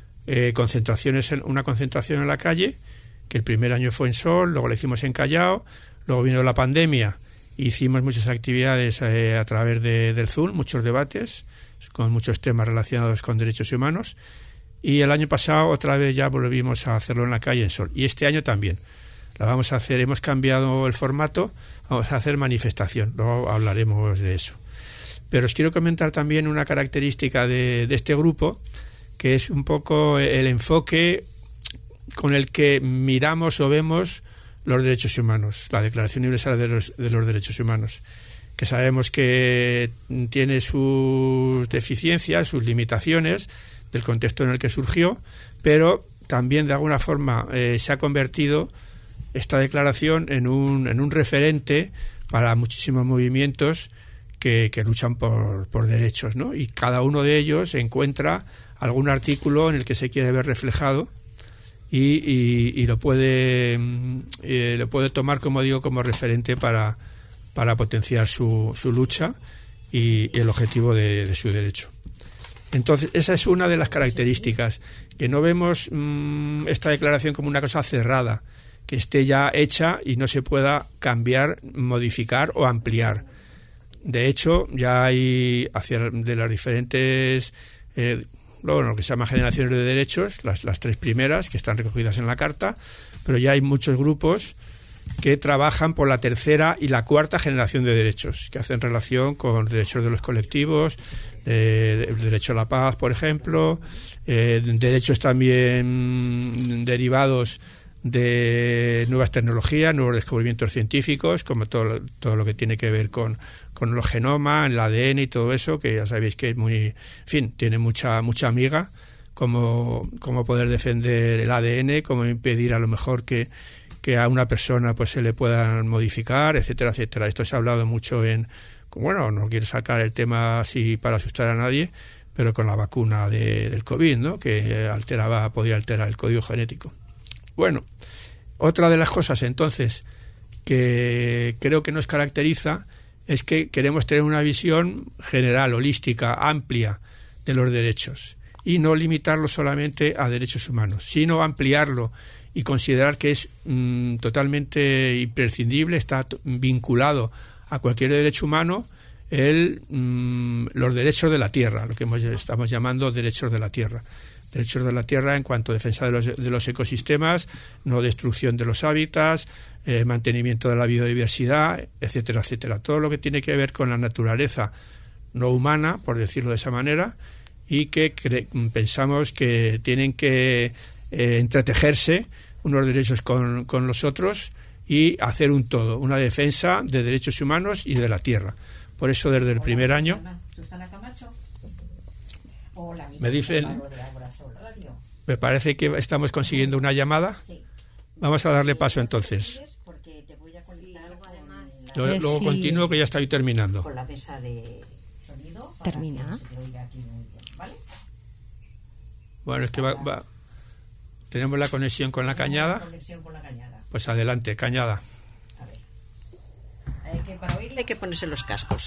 una concentración en la calle, que el primer año fue en Sol, luego lo hicimos en Callao, luego vino la pandemia, hicimos muchas actividades a través del Zoom, muchos debates con muchos temas relacionados con derechos humanos, y el año pasado otra vez ya volvimos a hacerlo en la calle en Sol, y este año también la vamos a hacer. Hemos cambiado el formato, vamos a hacer manifestación, luego hablaremos de eso. Pero os quiero comentar también una característica de este grupo, que es un poco el enfoque con el que miramos o vemos los derechos humanos, la Declaración Universal de los Derechos Humanos, que sabemos que tiene sus deficiencias, sus limitaciones, del contexto en el que surgió, pero también de alguna forma se ha convertido esta declaración en un referente para muchísimos movimientos que luchan por derechos, ¿no? Y cada uno de ellos encuentra algún artículo en el que se quiere ver reflejado y lo puede tomar, como digo, como referente para potenciar su lucha y el objetivo de su derecho. Entonces, esa es una de las características, que no vemos esta declaración como una cosa cerrada, que esté ya hecha y no se pueda cambiar, modificar o ampliar. De hecho, ya hay de las diferentes lo que se llama generaciones de derechos, las tres primeras que están recogidas en la Carta, pero ya hay muchos grupos que trabajan por la tercera y la cuarta generación de derechos, que hacen relación con derechos de los colectivos, el derecho a la paz, por ejemplo, derechos también derivados de nuevas tecnologías, nuevos descubrimientos científicos, como todo lo que tiene que ver con los genomas, el ADN y todo eso, que ya sabéis que es tiene mucha amiga, como poder defender el ADN, como impedir a lo mejor que que a una persona pues se le puedan modificar, etcétera, etcétera. Esto se ha hablado mucho no quiero sacar el tema así para asustar a nadie, pero con la vacuna del COVID, ¿no? Que podía alterar el código genético. Bueno, otra de las cosas entonces que creo que nos caracteriza es que queremos tener una visión general, holística, amplia de los derechos y no limitarlo solamente a derechos humanos, sino ampliarlo y considerar que es totalmente imprescindible, está vinculado a cualquier derecho humano los derechos de la tierra, lo que estamos llamando derechos de la tierra. Derechos de la tierra en cuanto a defensa de los ecosistemas, no destrucción de los hábitats, mantenimiento de la biodiversidad, etcétera, etcétera. Todo lo que tiene que ver con la naturaleza no humana, por decirlo de esa manera, y que pensamos que tienen que entretejerse unos derechos con los otros y hacer un todo, una defensa de derechos humanos y de la tierra. Por eso desde el primer año... Susana Camacho. Hola, me dicen... Me parece que estamos consiguiendo una llamada. Sí. Vamos a darle paso entonces. Luego continúo, que ya estoy terminando. Con la mesa de sonido. Termina. ¿Vale? Bueno, es que tenemos la conexión con la cañada. Pues adelante, cañada. A ver. Para oírle hay que ponerse los cascos.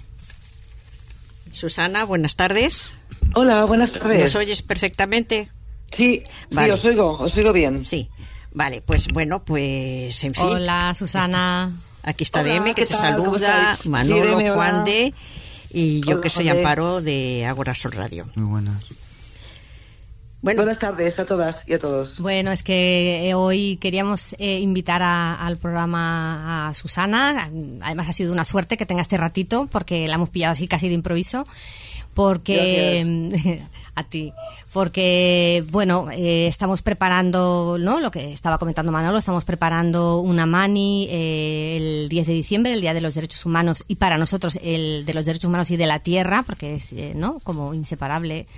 Susana, buenas tardes. Hola, buenas tardes. ¿Nos oyes perfectamente? Sí, vale. Sí, os oigo bien. Sí, vale, pues bueno, pues en fin. Hola, Susana. Aquí está Deme, que te saluda, Manolo, sí, Deme, Juan de, y yo que soy Amparo de Ágora Sol Radio. Muy buenas. Bueno. Buenas tardes a todas y a todos. Bueno, es que hoy queríamos invitar al programa a Susana. Además ha sido una suerte que tenga este ratito, porque la hemos pillado así casi de improviso. Porque a ti, porque bueno, estamos preparando, ¿no? Lo que estaba comentando Manolo, estamos preparando una mani el 10 de diciembre, el Día de los Derechos Humanos, y para nosotros el de los Derechos Humanos y de la Tierra, porque es ¿no? Como inseparable.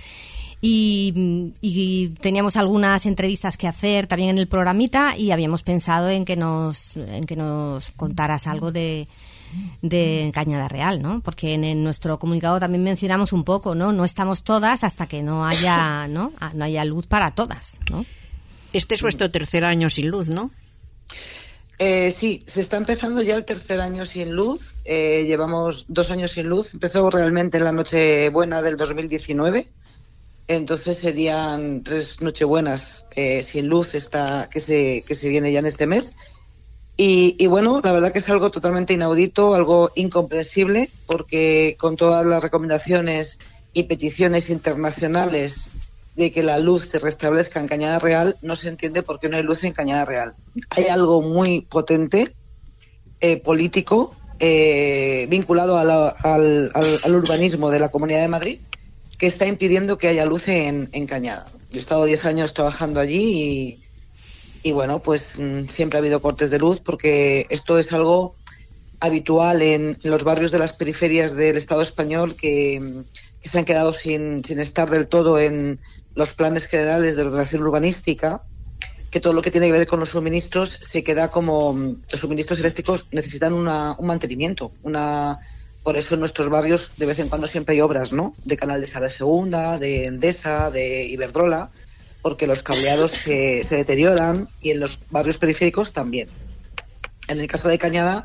Y teníamos algunas entrevistas que hacer también en el programita, y habíamos pensado en que nos contaras algo de Cañada Real, ¿no? Porque en nuestro comunicado también mencionamos un poco, ¿no? No estamos todas hasta que no haya luz para todas, ¿no? Este es vuestro tercer año sin luz, ¿no? Sí, se está empezando ya el tercer año sin luz. Llevamos 2 años sin luz. Empezó realmente en la Nochebuena del 2019. Entonces serían 3 Nochebuenas sin luz que se viene ya en este mes. Y bueno, la verdad que es algo totalmente inaudito, algo incomprensible, porque con todas las recomendaciones y peticiones internacionales de que la luz se restablezca en Cañada Real, no se entiende por qué no hay luz en Cañada Real. Hay algo muy potente, político, vinculado al urbanismo de la Comunidad de Madrid, que está impidiendo que haya luz en Cañada. Yo he estado 10 años trabajando allí y bueno, pues siempre ha habido cortes de luz, porque esto es algo habitual en los barrios de las periferias del Estado español que se han quedado sin estar del todo en los planes generales de ordenación urbanística, que todo lo que tiene que ver con los suministros se queda como... Los suministros eléctricos necesitan un mantenimiento, por eso en nuestros barrios de vez en cuando siempre hay obras, ¿no? De Canal de Sala Segunda, de Endesa, de Iberdrola, porque los cableados se deterioran, y en los barrios periféricos también. En el caso de Cañada,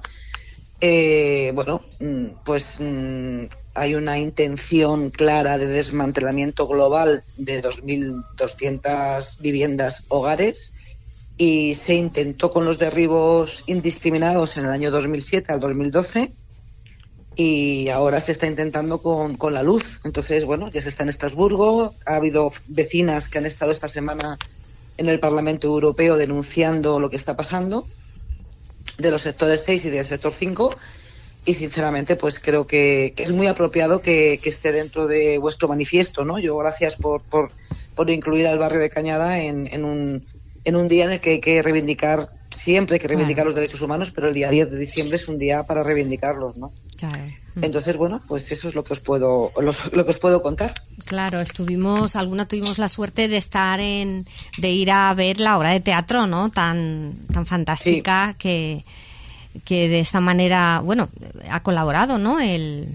hay una intención clara de desmantelamiento global de 2.200 viviendas hogares, y se intentó con los derribos indiscriminados en el año 2007 al 2012, y ahora se está intentando con la luz. Entonces, bueno, ya se está en Estrasburgo. Ha habido vecinas que han estado esta semana en el Parlamento Europeo denunciando lo que está pasando de los sectores 6 y del sector 5, y sinceramente pues creo que es muy apropiado que esté dentro de vuestro manifiesto, ¿no? Yo gracias por incluir al barrio de Cañada en un día en el que hay que reivindicar, siempre hay que reivindicar los derechos humanos, pero el día 10 de diciembre es un día para reivindicarlos, ¿no? Claro. Entonces, bueno, pues eso es lo que os puedo contar. Claro, tuvimos la suerte de de ir a ver la obra de teatro, ¿no? Tan fantástica, sí. que de esta manera, bueno, ha colaborado, ¿no? El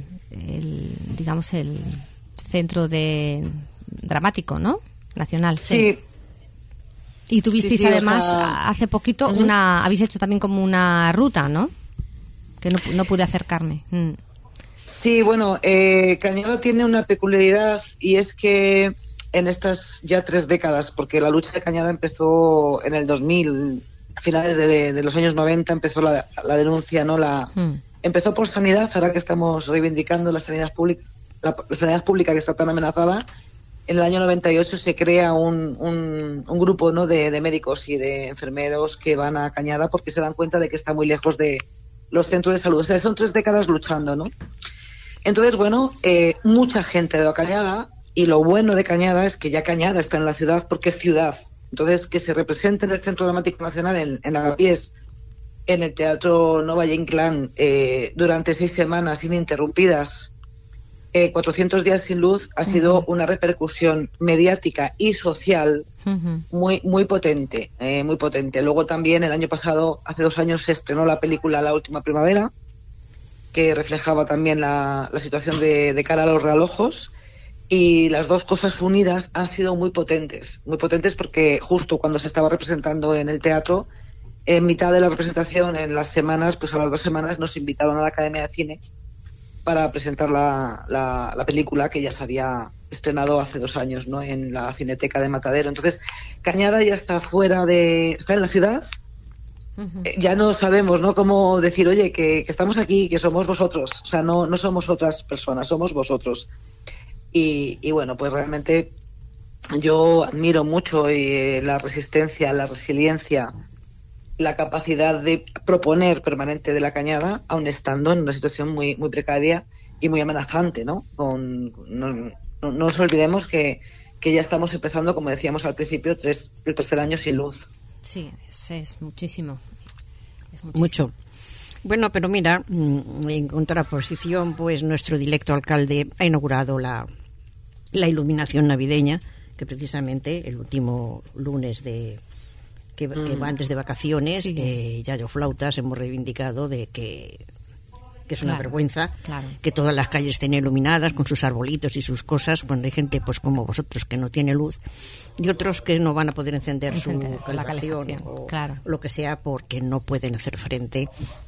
centro dramático, ¿no? Nacional. Sí. Y tuvisteis además, hace poquito, habéis hecho también como una ruta, ¿no? Que no pude acercarme. Sí, bueno, Cañada tiene una peculiaridad, y es que en estas ya 3 décadas, porque la lucha de Cañada empezó en el 2000, a finales de los años 90 empezó la denuncia, ¿no? Empezó por sanidad, ahora que estamos reivindicando la sanidad pública, la sanidad pública que está tan amenazada. En el año 98 se crea un grupo, ¿no? de médicos y de enfermeros que van a Cañada porque se dan cuenta de que está muy lejos de los centros de salud. O sea, son 3 décadas luchando, ¿no? Entonces, bueno, mucha gente de Cañada, y lo bueno de Cañada es que ya Cañada está en la ciudad porque es ciudad. Entonces, que se represente en el Centro Dramático Nacional, en Lavapiés, en el Teatro Nova Inclán, durante 6 semanas ininterrumpidas, 400 días sin luz, ha sido una repercusión mediática y social muy muy potente, muy potente. Luego también el año pasado, hace 2 años, se estrenó la película La Última Primavera, que reflejaba también la situación de cara a los realojos, y las 2 cosas unidas han sido muy potentes porque justo cuando se estaba representando en el teatro, en mitad de la representación, en las semanas, pues a las 2 semanas nos invitaron a la Academia de Cine para presentar la película que ya se había estrenado hace 2 años, ¿no? En la Cineteca de Matadero. Entonces, Cañada ya está está en la ciudad. Ya no sabemos, ¿no?, cómo decir, oye, que estamos aquí, que somos vosotros. O sea, no somos otras personas, somos vosotros. Y bueno, pues realmente yo admiro mucho la resistencia, la resiliencia, la capacidad de proponer permanente de la Cañada, aun estando en una situación muy muy precaria y muy amenazante, ¿no? No nos olvidemos que ya estamos empezando, como decíamos al principio, el 3er año sin luz. Sí, es muchísimo. Mucho. Bueno, pero mira, en contraposición, pues nuestro directo alcalde ha inaugurado la iluminación navideña, que precisamente el último lunes que va antes de vacaciones, sí. Yayo Flautas hemos reivindicado de que es una vergüenza que todas las calles estén iluminadas con sus arbolitos y sus cosas, cuando hay gente pues como vosotros que no tiene luz y otros que no van a poder encender su calefacción o lo que sea porque no pueden hacer frente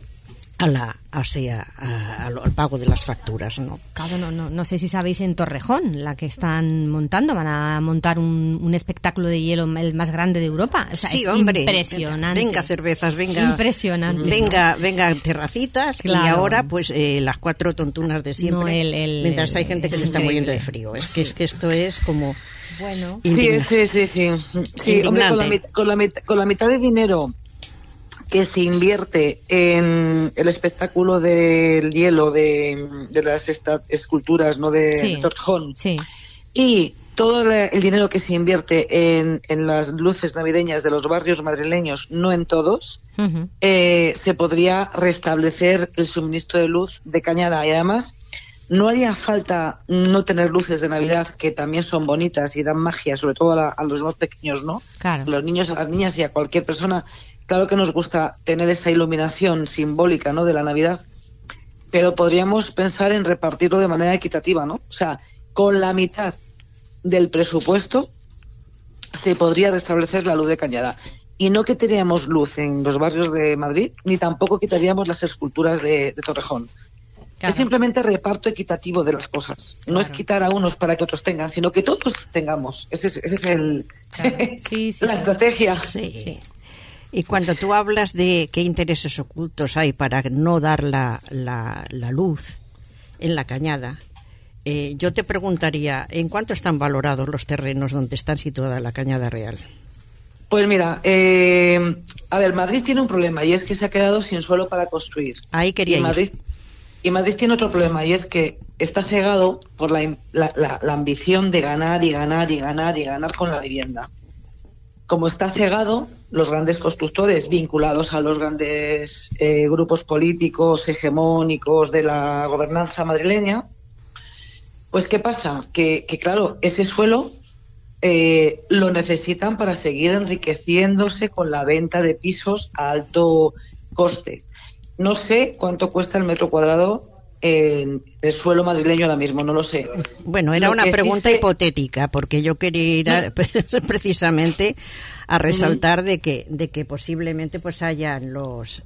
al pago de las facturas, ¿no? Claro, no sé si sabéis, en Torrejón, la que están montando, van a montar un espectáculo de hielo, el más grande de Europa. O sea, sí, es hombre, impresionante. Venga cervezas, venga. Impresionante. Venga terracitas, claro. Y ahora pues las 4 tontunas de siempre. Mientras hay gente que se está muriendo de frío. Es que esto es como bueno. Sí, hombre, con la mitad de dinero que se invierte en el espectáculo del hielo de las esculturas, ¿no?, de Torrejón, y todo el dinero que se invierte en las luces navideñas de los barrios madrileños, no en todos, se podría restablecer el suministro de luz de Cañada. Y además no haría falta no tener luces de Navidad, que también son bonitas y dan magia, sobre todo a los más pequeños, ¿no? Claro. A los niños, a las niñas y a cualquier persona. Claro que nos gusta tener esa iluminación simbólica, ¿no?, de la Navidad, pero podríamos pensar en repartirlo de manera equitativa, ¿no? O sea, con la mitad del presupuesto se podría restablecer la luz de Cañada. Y no quitaríamos luz en los barrios de Madrid, ni tampoco quitaríamos las esculturas de Torrejón. Claro. Es simplemente reparto equitativo de las cosas. No es quitar a unos para que otros tengan, sino que todos tengamos. Ese es la estrategia. Sí. Y cuando tú hablas de qué intereses ocultos hay para no dar la luz en la Cañada, yo te preguntaría, ¿en cuánto están valorados los terrenos donde está situada la Cañada Real? Pues mira, a ver, Madrid tiene un problema, y es que se ha quedado sin suelo para construir. Ahí quería ir. Y Madrid tiene otro problema, y es que está cegado por la ambición de ganar y ganar y ganar y ganar con la vivienda. como está cegado, los grandes constructores vinculados a los grandes grupos políticos hegemónicos de la gobernanza madrileña, pues ¿qué pasa? Que claro, ese suelo lo necesitan para seguir enriqueciéndose con la venta de pisos a alto coste. No sé cuánto cuesta el metro cuadrado en el suelo madrileño ahora mismo, no lo sé. Bueno, era una pregunta hipotética, porque yo quería ir precisamente a resaltar de que posiblemente pues hayan los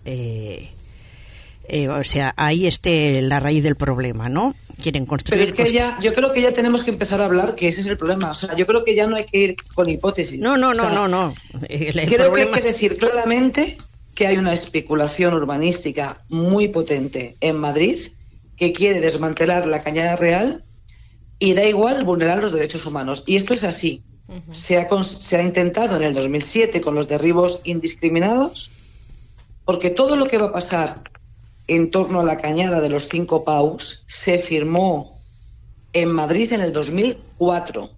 o sea, ahí esté la raíz del problema, ¿no? Quieren construir. Pero es que yo creo que ya tenemos que empezar a hablar que ese es el problema. O sea, yo creo que ya no hay que ir con hipótesis. No. Creo que hay que decir claramente que hay una especulación urbanística muy potente en Madrid que quiere desmantelar la Cañada Real y da igual vulnerar los derechos humanos. Y esto es así. Uh-huh. Se ha intentado en el 2007 con los derribos indiscriminados, porque todo lo que va a pasar en torno a la Cañada de los 5 Paus se firmó en Madrid en el 2004.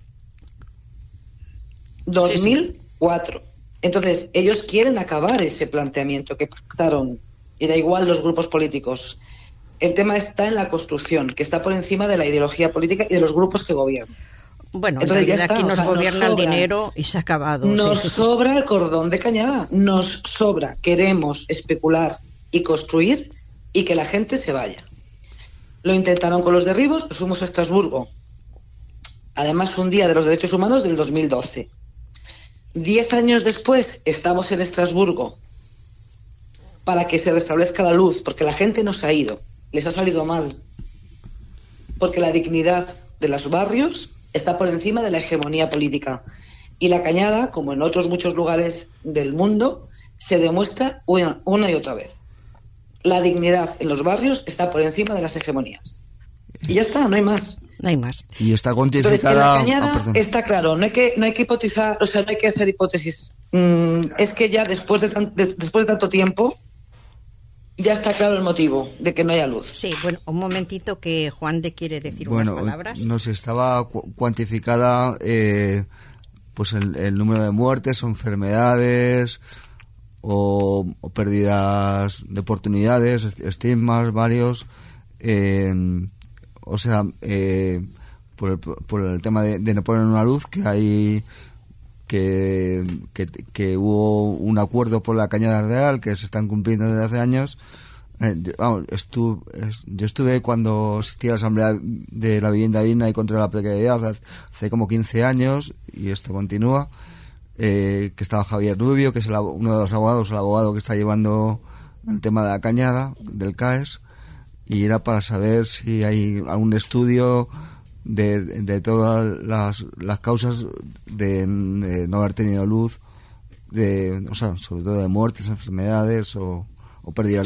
2004. Sí. Entonces, ellos quieren acabar ese planteamiento que pactaron, y da igual los grupos políticos. El tema está en la construcción, que está por encima de la ideología política y de los grupos que gobiernan. Bueno, en realidad aquí nos gobierna el dinero y se ha acabado. Nos sobra el cordón de Cañada, nos sobra. Queremos especular y construir y que la gente se vaya. Lo intentaron con los derribos, nos fuimos a Estrasburgo. Además, un día de los derechos humanos del 2012. 10 años después estamos en Estrasburgo para que se restablezca la luz, porque la gente no se ha ido, les ha salido mal, porque la dignidad de los barrios está por encima de la hegemonía política. Y la Cañada, como en otros muchos lugares del mundo, se demuestra una y otra vez. La dignidad en los barrios está por encima de las hegemonías. Y ya está, no hay más. No hay más. Y está cuantificada. Entonces, la Cañada está claro, no hay que hipotizar, o sea, no hay que hacer hipótesis. Es que ya después de tanto tiempo ya está claro el motivo de que no haya luz. Sí, bueno, un momentito que Juan de quiere decir unas palabras. Nos estaba cuantificada pues el número de muertes o enfermedades o pérdidas de oportunidades, estigmas varios. O sea, por el tema de no poner una luz, que hay que hubo un acuerdo por la Cañada Real que se están cumpliendo desde hace años. Yo estuve cuando existía la Asamblea de la Vivienda Digna y contra la Precariedad hace como 15 años, y esto continúa. Que estaba Javier Rubio, que es uno de los abogados, el abogado que está llevando el tema de la Cañada, del CAES, y era para saber si hay algún estudio de todas las causas de no haber tenido luz, o sea, sobre todo de muertes, enfermedades o pérdida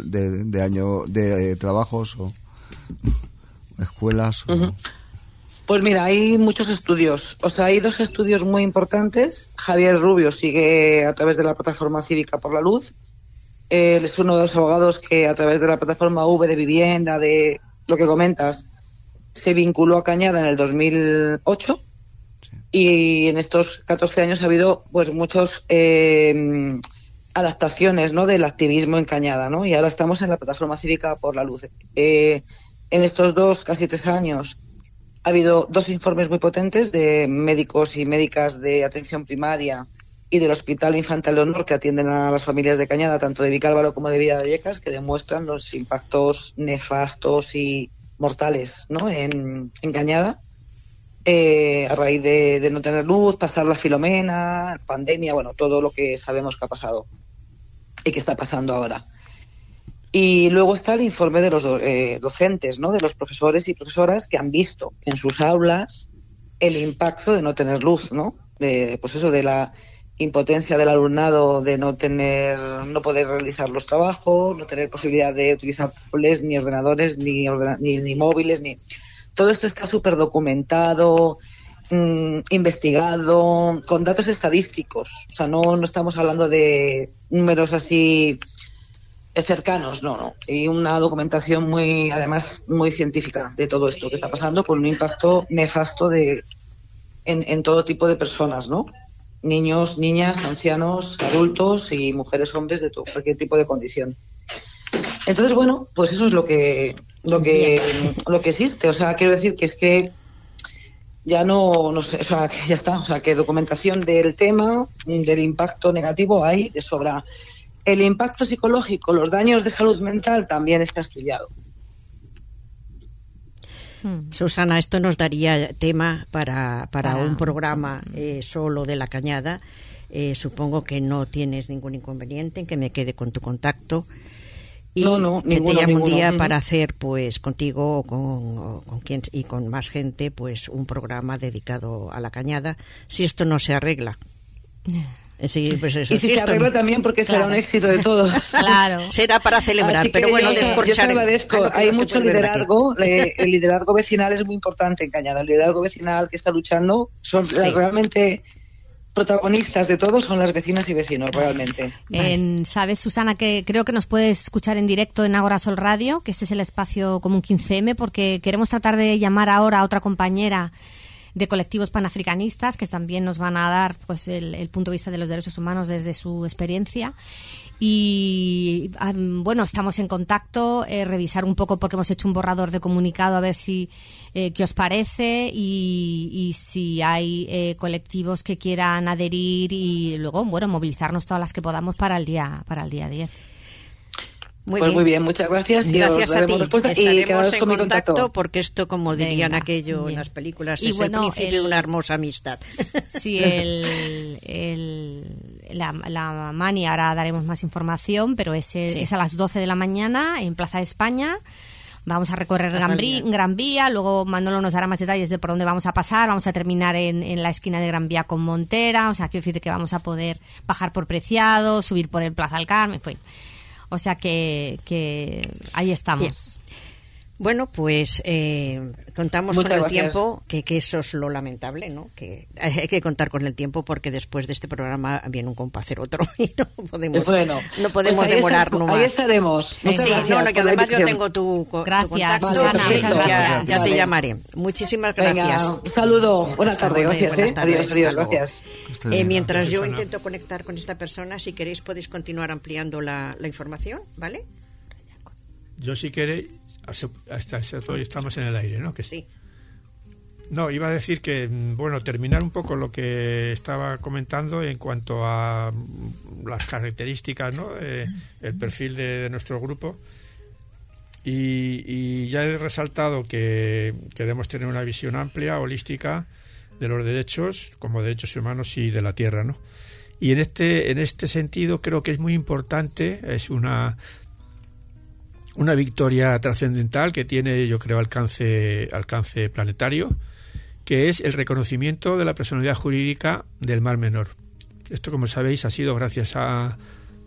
de trabajos o escuelas. Uh-huh. Pues mira, hay muchos estudios. O sea, hay 2 estudios muy importantes. Javier Rubio sigue a través de la Plataforma Cívica por la Luz. Él es uno de los abogados que a través de la Plataforma V de Vivienda, de lo que comentas, se vinculó a Cañada en el 2008. Sí. Y en estos 14 años ha habido pues muchos adaptaciones, ¿no?, del activismo en Cañada, ¿no? Y ahora estamos en la Plataforma Cívica por la Luz. En estos casi 3 años ha habido 2 informes muy potentes de médicos y médicas de atención primaria y del Hospital Infanta Leonor, que atienden a las familias de Cañada, tanto de Vicálvaro como de Villavallecas, que demuestran los impactos nefastos y mortales, ¿no?, en Cañada, a raíz de no tener luz, pasar la Filomena, pandemia, bueno, todo lo que sabemos que ha pasado y que está pasando ahora. Y luego está el informe de los docentes, ¿no?, de los profesores y profesoras que han visto en sus aulas el impacto de no tener luz, ¿no? Pues eso, de la impotencia del alumnado, de no poder realizar los trabajos, no tener posibilidad de utilizar tablets, ni ordenadores, ni móviles, ni... Todo esto está súper documentado, investigado, con datos estadísticos. O sea, no estamos hablando de números así cercanos, no. Y una documentación además muy científica de todo esto que está pasando, con un impacto nefasto en todo tipo de personas, ¿no? niños, niñas, ancianos, adultos y mujeres, hombres de todo, cualquier tipo de condición. Entonces, bueno, pues eso es lo que existe. O sea, quiero decir que es que ya no sé, o sea, que ya está. O sea, que documentación del tema, del impacto negativo hay de sobra. El impacto psicológico, los daños de salud mental también está estudiado. Susana, esto nos daría tema para un programa solo de La Cañada. Supongo que no tienes ningún inconveniente en que me quede con tu contacto. Y que te llame un día para hacer, pues, contigo o con quien y con más gente, pues, un programa dedicado a La Cañada, si esto no se arregla. Sí, pues eso, y si se arregla también, porque será un éxito de todos. Claro. Será para celebrar, pero bueno, descorchar. Yo te agradezco. Hay mucho liderazgo. El liderazgo vecinal es muy importante en Cañada. El liderazgo vecinal que está luchando son realmente protagonistas de todo, son las vecinas y vecinos, realmente. Sabes, Susana, que creo que nos puedes escuchar en directo en Ágora Sol Radio, que este es el espacio Común 15M, porque queremos tratar de llamar ahora a otra compañera de colectivos panafricanistas que también nos van a dar, pues, el punto de vista de los derechos humanos desde su experiencia. Y bueno, estamos en contacto, revisar un poco, porque hemos hecho un borrador de comunicado, a ver si qué os parece y si hay colectivos que quieran adherir, y luego, bueno, movilizarnos todas las que podamos para el día 10. Muy bien, muchas gracias. Gracias a ti. Estaremos en con contacto, porque esto, como dirían aquello en las películas, es el principio de una hermosa amistad. Sí, la Mani, ahora daremos más información, pero es a las 12 de la mañana en Plaza de España. Vamos a recorrer Gran Vía, luego Manolo nos dará más detalles de por dónde vamos a pasar. Vamos a terminar en la esquina de Gran Vía con Montera, o sea, quiero decirte que vamos a poder bajar por Preciado, subir por el Plaza del Carmen, en fin. O sea que ahí estamos. Bien. Bueno, pues contamos con el tiempo, que eso es lo lamentable, ¿no? Que hay que contar con el tiempo, porque después de este programa viene un compa a hacer otro y no podemos pues demorarnos más. Ahí estaremos. Sí, que además yo tengo tu contacto. Ya te llamaré. Muchísimas gracias. Venga, un saludo. Buenas tardes. Gracias. Adiós, gracias. Mientras yo intento conectar con esta persona, si queréis podéis continuar ampliando la información, ¿vale? Yo, si queréis, hasta hoy estamos en el aire, ¿no? Que sí. No, iba a decir que, bueno, terminar un poco lo que estaba comentando en cuanto a las características, ¿no? El perfil de nuestro grupo. Y ya he resaltado que queremos tener una visión amplia, holística, de los derechos, como derechos humanos y de la tierra, ¿no? Y en este sentido creo que es muy importante, es una victoria trascendental que tiene, yo creo, alcance planetario, que es el reconocimiento de la personalidad jurídica del Mar Menor. Esto, como sabéis, ha sido gracias a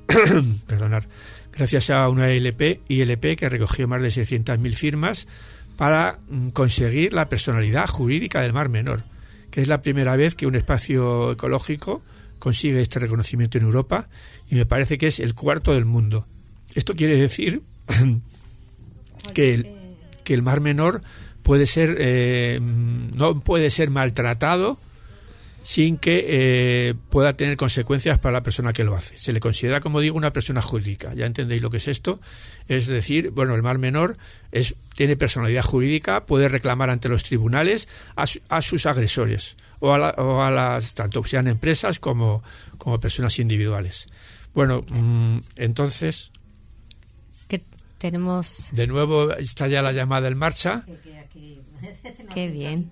gracias a una ILP que recogió más de 600.000 firmas para conseguir la personalidad jurídica del Mar Menor, que es la primera vez que un espacio ecológico consigue este reconocimiento en Europa, y me parece que es el cuarto del mundo. Esto quiere decir que el Mar Menor puede ser no puede ser maltratado sin que pueda tener consecuencias para la persona que lo hace. Se le considera, como digo, una persona jurídica. Ya entendéis lo que es esto. Es decir, bueno, el Mar Menor tiene personalidad jurídica, puede reclamar ante los tribunales a sus agresores o a las, tanto sean empresas como personas individuales. Bueno, entonces, tenemos... De nuevo está ya la llamada en marcha. Qué bien.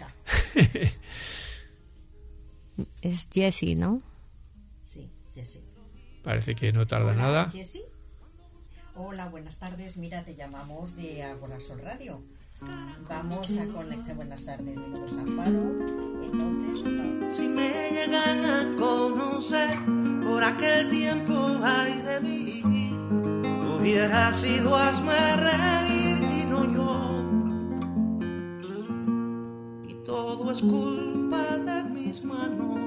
Es Jessie, ¿no? Sí, Jessie. Parece que no tarda nada. Jessie. Hola, buenas tardes. Mira, te llamamos de Ágora Sol Radio. Vamos a conectar. Buenas tardes, de San Pablo. Entonces, si me llegan a conocer por aquel tiempo, ay de mí, hubiera sido hazme reír y no yo. Y todo es culpa de mis manos.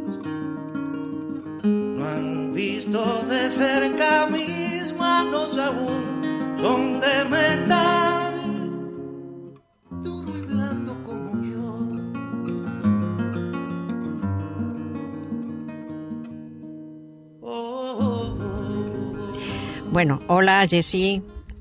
No han visto de cerca mis manos, aún son de metal, duro y blando como yo. Bueno, hola Jessie.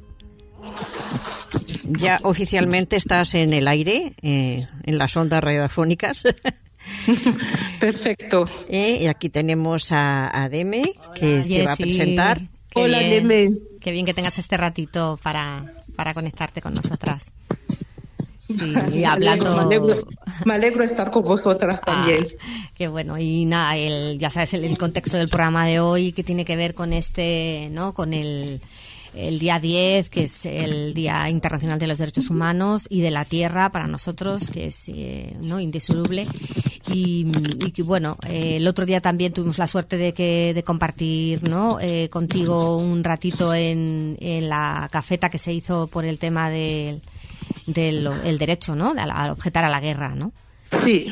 Ya oficialmente estás en el aire, en las ondas radiofónicas. Perfecto. Y aquí tenemos a Deme, que te va a presentar. Hola, Deme. Qué bien que tengas este ratito para conectarte con nosotras. Sí, hablando... Me alegro estar con vosotras también. Qué bueno. Y nada, ya sabes el contexto del programa de hoy, que tiene que ver con ¿no? Con el día 10, que es el Día Internacional de los Derechos Humanos y de la Tierra para nosotros, que es ¿no? indisoluble. Y que bueno, el otro día también tuvimos la suerte de compartir, ¿no? Contigo un ratito en la cafeta que se hizo por el tema del derecho, ¿no? Al objetar a la guerra, ¿no? Sí.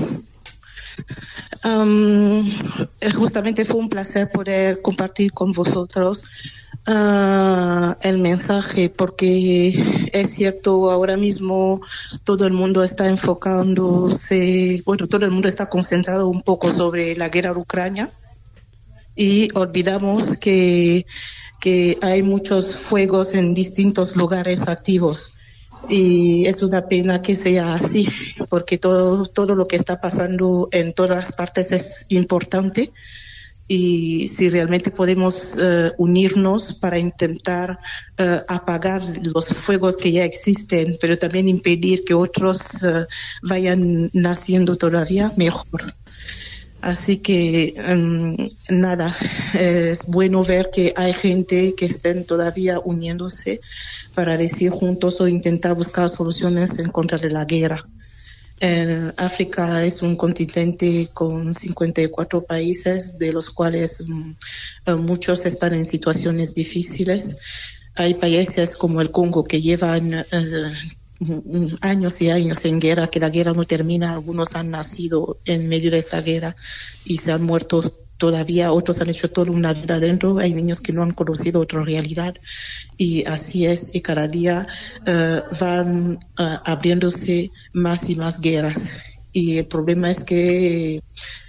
Justamente fue un placer poder compartir con vosotros el mensaje, porque es cierto, ahora mismo todo el mundo está enfocándose, todo el mundo está concentrado un poco sobre la guerra de Ucrania y olvidamos que hay muchos fuegos en distintos lugares activos. Y es una pena que sea así, porque todo lo que está pasando en todas partes es importante, y si realmente podemos unirnos para intentar apagar los fuegos que ya existen, pero también impedir que otros vayan naciendo todavía, mejor. Así que nada, es bueno ver que hay gente que estén todavía uniéndose para decir juntos o intentar buscar soluciones en contra de la guerra. África es un continente con 54 países, de los cuales muchos están en situaciones difíciles. Hay países como el Congo que llevan años y años en guerra, que la guerra no termina. Algunos han nacido en medio de esta guerra y se han muerto todavía, otros han hecho toda una vida dentro. Hay niños que no han conocido otra realidad, y así es, y cada día van abriéndose más y más guerras. Y el problema es que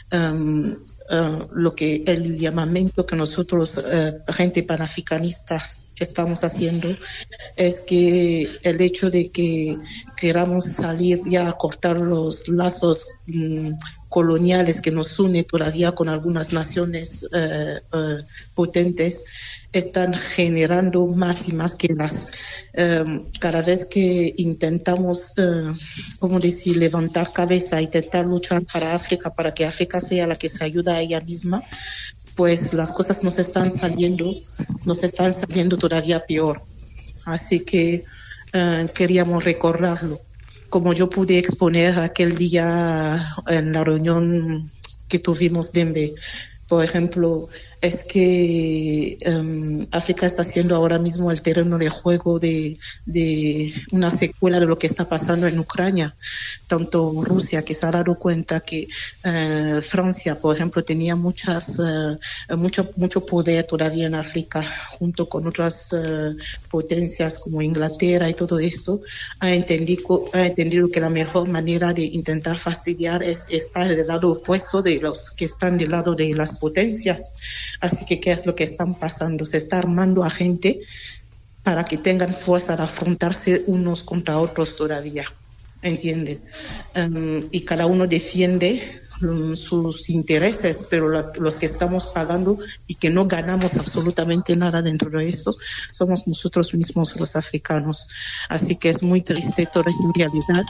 el llamamiento que nosotros, gente panafricanista, estamos haciendo es que el hecho de que queramos salir ya a cortar los lazos coloniales que nos une todavía con algunas naciones potentes, están generando más y más guerras. Cada vez que intentamos, levantar cabeza, intentar luchar para África, para que África sea la que se ayuda a ella misma, pues las cosas nos están saliendo todavía peor. Así que queríamos recordarlo. Como yo pude exponer aquel día en la reunión que tuvimos en Dembe, por ejemplo, es que África está siendo ahora mismo el terreno de juego de una secuela de lo que está pasando en Ucrania. Tanto Rusia, que se ha dado cuenta que Francia, por ejemplo, tenía mucho poder todavía en África, junto con otras potencias como Inglaterra y todo esto, ha entendido que la mejor manera de intentar fastidiar es estar del lado opuesto de los que están del lado de las potencias. Así que, ¿qué es lo que están pasando? Se está armando a gente para que tengan fuerza de afrontarse unos contra otros todavía, ¿entienden? Y cada uno defiende sus intereses, pero los que estamos pagando y que no ganamos absolutamente nada dentro de esto somos nosotros mismos, los africanos. Así que es muy triste toda esta realidad,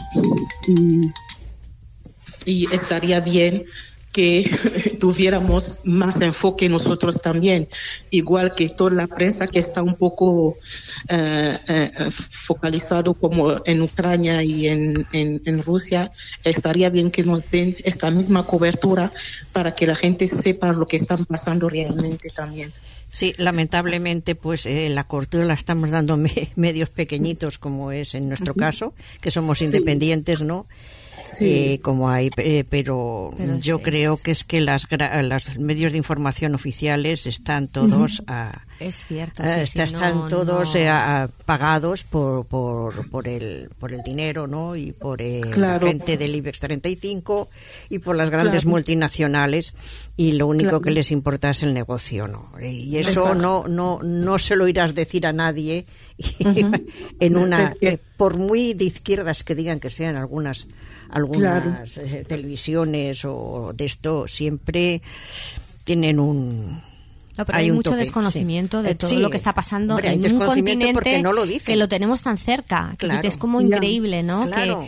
y estaría bien que tuviéramos más enfoque nosotros también, igual que toda la prensa que está un poco focalizado como en Ucrania y en Rusia. Estaría bien que nos den esta misma cobertura para que la gente sepa lo que están pasando realmente también. Sí, lamentablemente, pues la cobertura la estamos dando medios pequeñitos, como es en nuestro caso, que somos independientes, ¿no? Sí. Como hay, pero yo creo que es que los medios de información oficiales están todos Es cierto. Están todos pagados por el dinero, ¿no? Y por la gente del IBEX 35 y por las grandes multinacionales, y lo único que les importa es el negocio, ¿no? Y eso no se lo irás a decir a nadie en una por muy de izquierdas que digan que sean algunas televisiones o de esto, siempre tienen un... No, pero hay mucho desconocimiento de todo lo que está pasando en un continente que lo tenemos tan cerca. Que es como increíble, ¿no?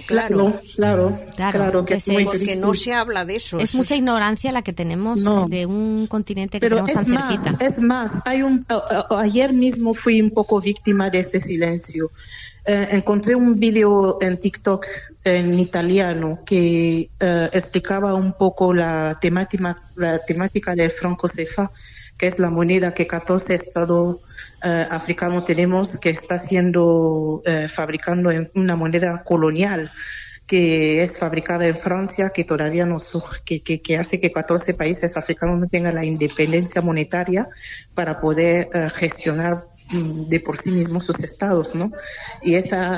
Claro. Porque no se habla de eso. Es mucha ignorancia la que tenemos de un continente que tenemos tan cerquita. Es más, ayer mismo fui un poco víctima de este silencio. Encontré un vídeo en TikTok en italiano que explicaba un poco la temática del franco CFA, que es la moneda que 14 estados africanos tenemos, que está fabricando en una moneda colonial, que es fabricada en Francia, que todavía no que hace que 14 países africanos no tengan la independencia monetaria para poder gestionar de por sí mismos sus estados, ¿no? Y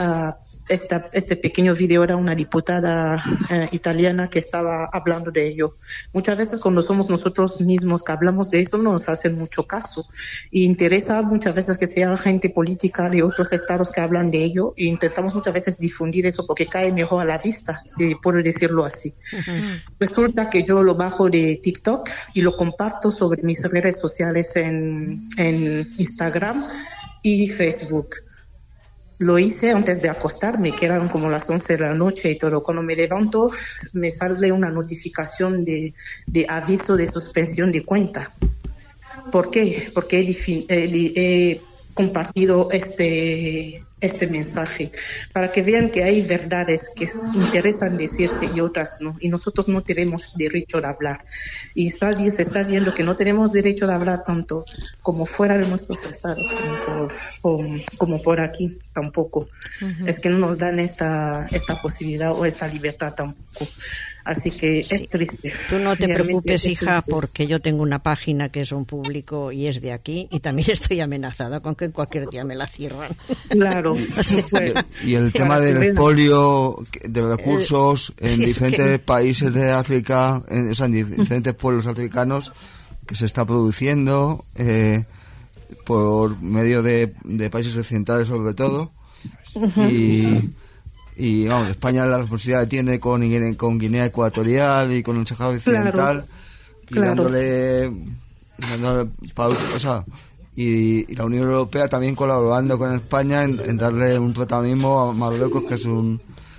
este pequeño video era una diputada italiana que estaba hablando de ello. Muchas veces cuando somos nosotros mismos que hablamos de eso no nos hacen mucho caso, y interesa muchas veces que sea gente política de otros estados que hablan de ello, e intentamos muchas veces difundir eso porque cae mejor a la vista, si puedo decirlo así. Resulta que yo lo bajo de TikTok y lo comparto sobre mis redes sociales en Instagram y Facebook. Lo hice antes de acostarme, que eran como las 11 de la noche y todo. Cuando me levanto, me sale una notificación de aviso de suspensión de cuenta. ¿Por qué? Porque he compartido este mensaje, para que vean que hay verdades que interesan decirse y otras no, y nosotros no tenemos derecho de hablar, y se está viendo que no tenemos derecho de hablar tanto como fuera de nuestros estados como por aquí tampoco. Es que no nos dan esta posibilidad o esta libertad tampoco. Así que es triste. Tú no te preocupes, hija, porque yo tengo una página que es un público y es de aquí, y también estoy amenazada con que cualquier día me la cierran. Claro. Y el tema del expolio de recursos en diferentes países de África, en diferentes pueblos africanos, que se está produciendo por medio de países occidentales sobre todo, y vamos, España la responsabilidad que tiene con Guinea Ecuatorial y con el Sáhara Occidental, y dándole o sea, y la Unión Europea también colaborando con España en darle un protagonismo a Marruecos, que es un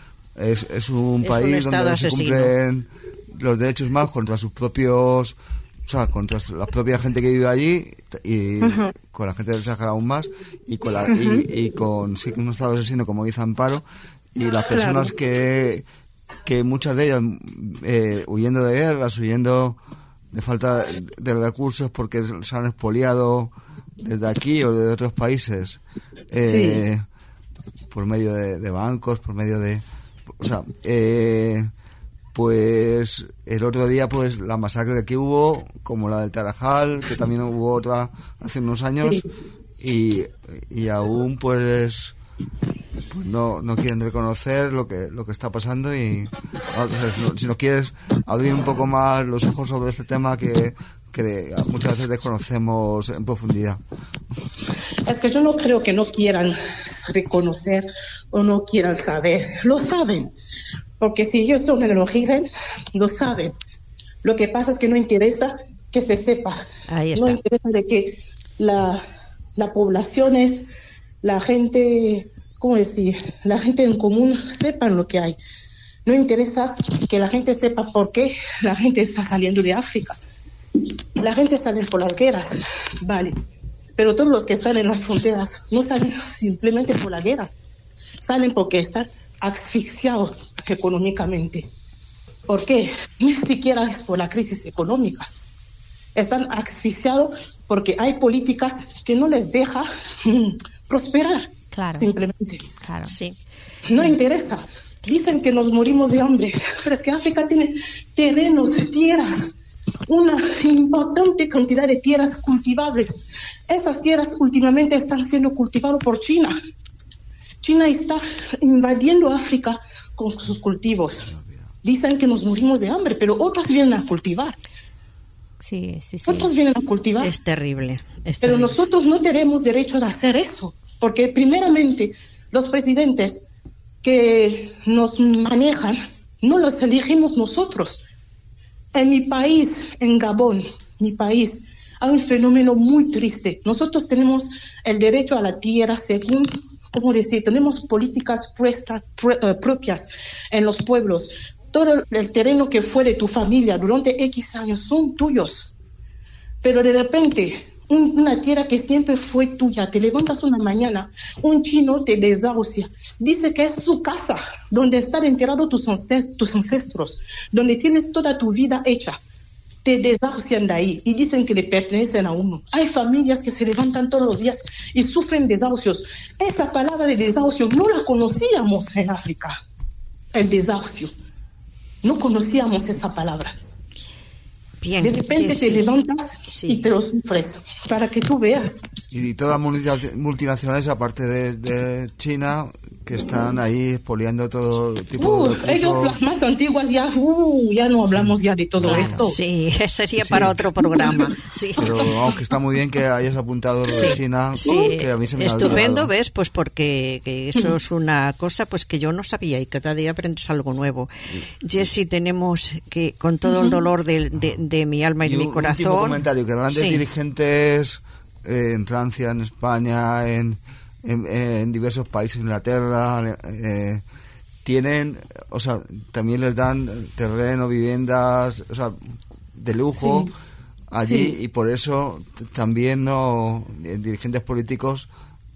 país donde se cumplen los derechos humanos contra sus propios, o sea, contra la propia gente que vive allí, y con la gente del Sáhara aún más, y con un estado asesino, como dice Amparo, y las personas que muchas de ellas huyendo de guerras, huyendo de falta de recursos porque se han expoliado desde aquí o de otros países, por medio de bancos, por medio de... O sea, pues el otro día pues la masacre que hubo, como la del Tarajal, que también hubo otra hace unos años, y aún pues no quieren reconocer lo que está pasando, y si nos quieres abrir un poco más los ojos sobre este tema que muchas veces desconocemos en profundidad. Es que yo no creo que no quieran reconocer o no quieran saber, lo saben, porque si ellos son el origen, lo saben. Lo que pasa es que no interesa que se sepa. Ahí está. No interesa de que la población es la gente, ¿cómo decir? La gente en común sepan lo que hay. No interesa que la gente sepa por qué la gente está saliendo de África. La gente sale por las guerras, vale, pero todos los que están en las fronteras no salen simplemente por las guerras, salen porque están asfixiados económicamente. ¿Por qué? Ni siquiera es por la crisis económica. Están asfixiados porque hay políticas que no les dejan prosperar. Claro. Simplemente. Claro. Sí. No interesa. Dicen que nos morimos de hambre, pero es que África tiene terrenos, tierras, una importante cantidad de tierras cultivables. Esas tierras últimamente están siendo cultivadas por China. China está invadiendo África con sus cultivos. Dicen que nos morimos de hambre, pero otros vienen a cultivar. Sí. Otros vienen a cultivar. Es terrible. Pero nosotros no tenemos derecho a hacer eso, porque primeramente los presidentes que nos manejan no los elegimos nosotros. En mi país, en Gabón, mi país, hay un fenómeno muy triste. Nosotros tenemos el derecho a la tierra según, ¿cómo decir? Tenemos políticas propias en los pueblos. Todo el terreno que fue de tu familia durante X años son tuyos. Pero de repente, una tierra que siempre fue tuya, te levantas una mañana, un chino te desahucia, dice que es su casa, donde están enterrados tus ancestros, donde tienes toda tu vida hecha. Te desahucian de ahí y dicen que le pertenecen a uno. Hay familias que se levantan todos los días y sufren desahucios. Esa palabra de desahucio no la conocíamos en África, el desahucio. No conocíamos esa palabra. Bien, de repente te levantas y te lo sufres, para que tú veas. Y todas multinacionales, aparte de China, que están ahí expoliando todo tipo de recursos. Ellos, las más antiguas, ya no hablamos ya de todo esto. Sí, sería para otro programa. Sí. Pero aunque está muy bien que hayas apuntado lo de China, que a mí se me ha olvidado. Estupendo, ¿ves? Pues porque que eso es una cosa pues que yo no sabía y cada día aprendes algo nuevo. Jessie, tenemos que, con todo el dolor de mi alma y de mi corazón... Un comentario, que grandes dirigentes en Francia, en España, en diversos países, Inglaterra, tienen, o sea, también les dan terreno, viviendas, o sea, de lujo allí, y por eso también dirigentes políticos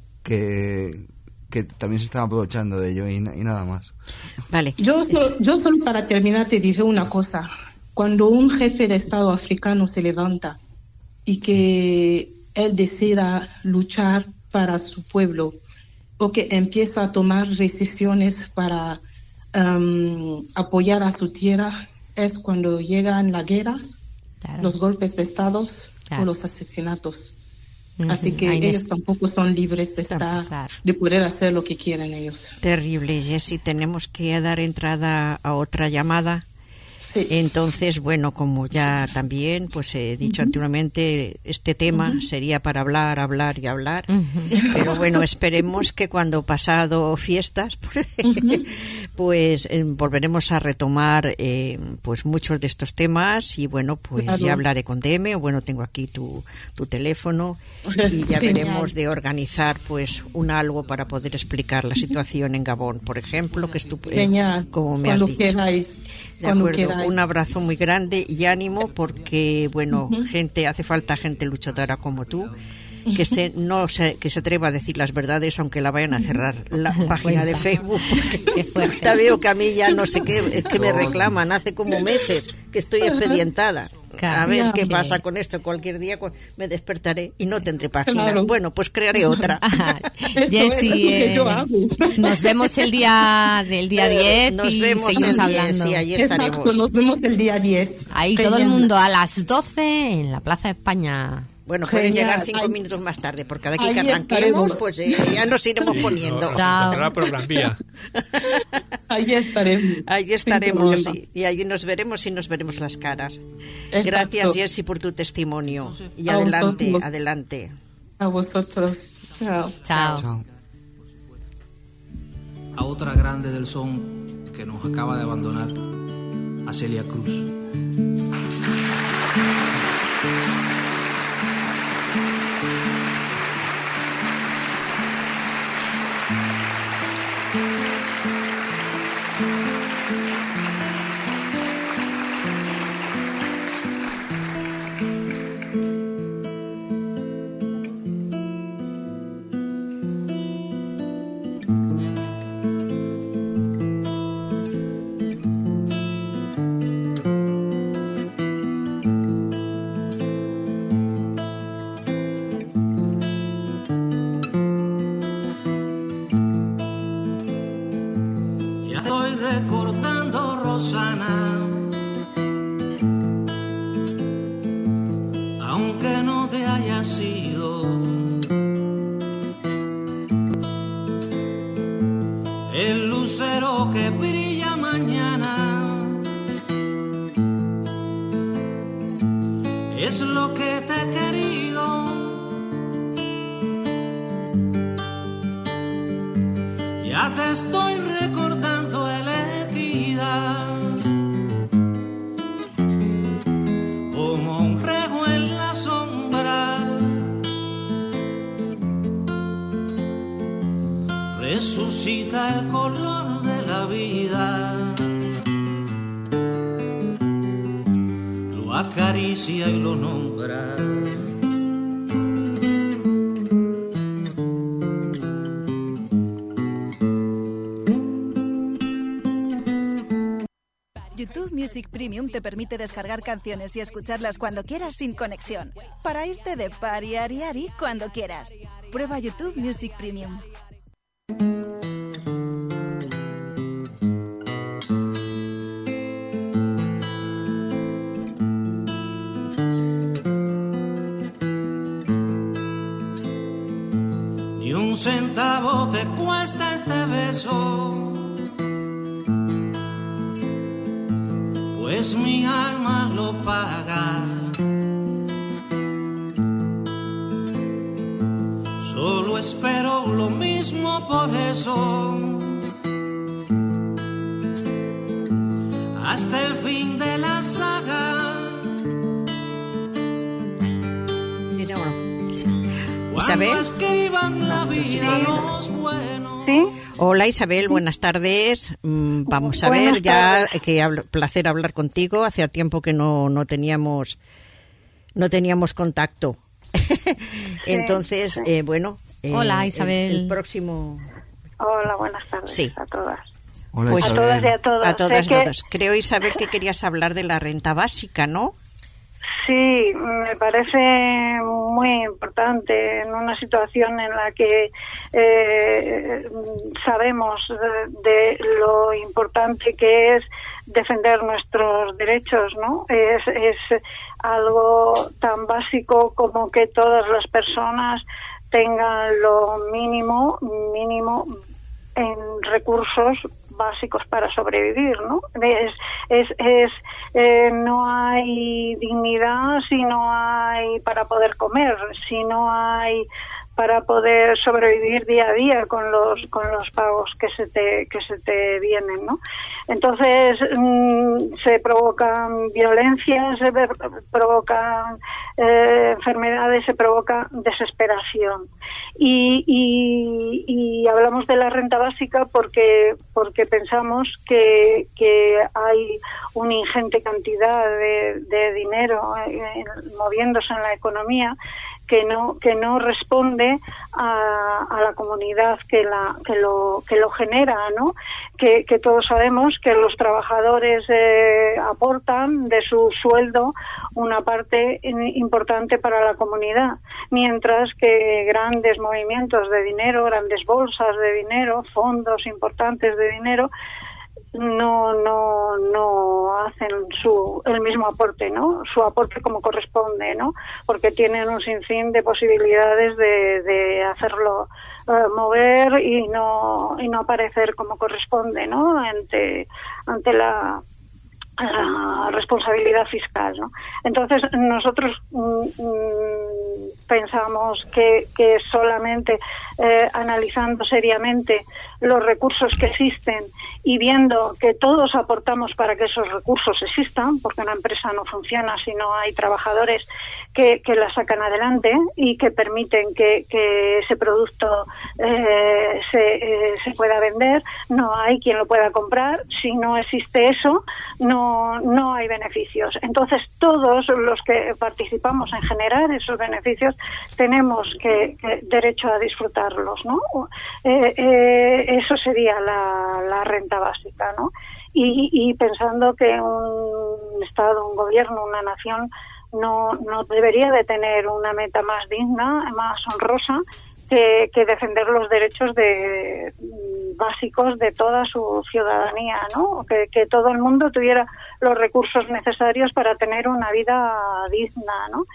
que también se están aprovechando de ello y nada más. Vale. Yo solo para terminar te diré una cosa. Cuando un jefe de Estado africano se levanta y que él decida luchar para su pueblo, o que empieza a tomar decisiones para apoyar a su tierra, es cuando llegan las guerras, los golpes de Estado o los asesinatos. Así que ellos tampoco son libres de de poder hacer lo que quieren ellos. Terrible, Jessie. Tenemos que dar entrada a otra llamada. Sí. Entonces, bueno, como ya también pues he dicho anteriormente, este tema sería para hablar y hablar, pero bueno, esperemos que cuando pasado fiestas pues volveremos a retomar pues muchos de estos temas y bueno, pues ya hablaré con DM, o bueno, tengo aquí tu teléfono y ya veremos de organizar pues algo para poder explicar la situación en Gabón, por ejemplo, que es como me has dicho. Queráis. De acuerdo, un abrazo muy grande y ánimo porque, bueno, hace falta gente luchadora como tú, que que se atreva a decir las verdades aunque la vayan a cerrar la página de Facebook. Ya veo que a mí ya no sé qué, es que me reclaman, hace como meses que estoy expedientada. A ver qué pasa con esto. Cualquier día me despertaré y no tendré página. Claro. Bueno, pues crearé otra. Jessie, nos vemos el día 10 nos y vemos seguimos hablando. Sí, ahí estaremos. Exacto, nos vemos el día 10. Ahí todo el mundo a las 12 en la Plaza de España. Bueno, pueden llegar 5 minutos más tarde, porque de aquí que arranquemos, pues ya nos iremos poniendo. Chao. Por Gran Vía. Ahí estaremos. Ahí estaremos y allí nos veremos las caras. Exacto. Gracias, Jessie, por tu testimonio. Y adelante. A vosotros. Chao. Chao. A otra grande del son que nos acaba de abandonar, a Celia Cruz. no te haya sido. El lucero que brilla mañana es lo que te he querido. Ya te estoy recordando, elegida, como un prego en la sombra. Resucita el color de la vida, lo acaricia y lo nombra. YouTube Music Premium te permite descargar canciones y escucharlas cuando quieras sin conexión, para irte de party a ari cuando quieras. Prueba YouTube Music Premium. Ni un centavo te cuesta este beso, pues mi alma lo paga. Solo espero lo mismo por eso, hasta el fin de la saga. Isabel. Escriban la vida los buenos. ¿Sí? Hola Isabel, buenas tardes. Vamos a ver, ya que placer hablar contigo. Hacía tiempo que no teníamos contacto. Entonces, bueno. Hola Isabel. El próximo. Hola, buenas tardes a todas. Hola, pues, a todas y a todos. A todas y a todos. Creo, Isabel, que querías hablar de la renta básica, ¿no? Sí, me parece muy importante en una situación en la que sabemos de lo importante que es defender nuestros derechos, ¿no? Es algo tan básico como que todas las personas tengan lo mínimo en recursos básicos para sobrevivir, ¿no? No hay dignidad si no hay para poder comer, si no hay para poder sobrevivir día a día con los pagos que se te vienen, ¿no? Entonces se provocan violencias, se provocan enfermedades, se provoca desesperación. Y hablamos de la renta básica porque pensamos que hay una ingente cantidad de dinero moviéndose en la economía que no responde a la comunidad que lo genera, ¿no? Que todos sabemos que los trabajadores aportan de su sueldo una parte importante para la comunidad, mientras que grandes movimientos de dinero, grandes bolsas de dinero, fondos importantes de dinero no hacen el mismo aporte, ¿no? Su aporte como corresponde, ¿no? Porque tienen un sinfín de posibilidades de hacerlo mover y no aparecer como corresponde, ¿no? Ante la responsabilidad fiscal, ¿no? Entonces nosotros pensamos que solamente analizando seriamente los recursos que existen y viendo que todos aportamos para que esos recursos existan, porque una empresa no funciona si no hay trabajadores que la sacan adelante y que permiten que ese producto se pueda vender, no hay quien lo pueda comprar. Si no existe eso, no hay beneficios. Entonces todos los que participamos en generar esos beneficios tenemos derecho a disfrutarlos, ¿no? Eso sería la renta básica, ¿no? Y pensando que un Estado, un gobierno, una nación no debería de tener una meta más digna, más honrosa que defender los derechos básicos de toda su ciudadanía, ¿no? Que todo el mundo tuviera los recursos necesarios para tener una vida digna, ¿no?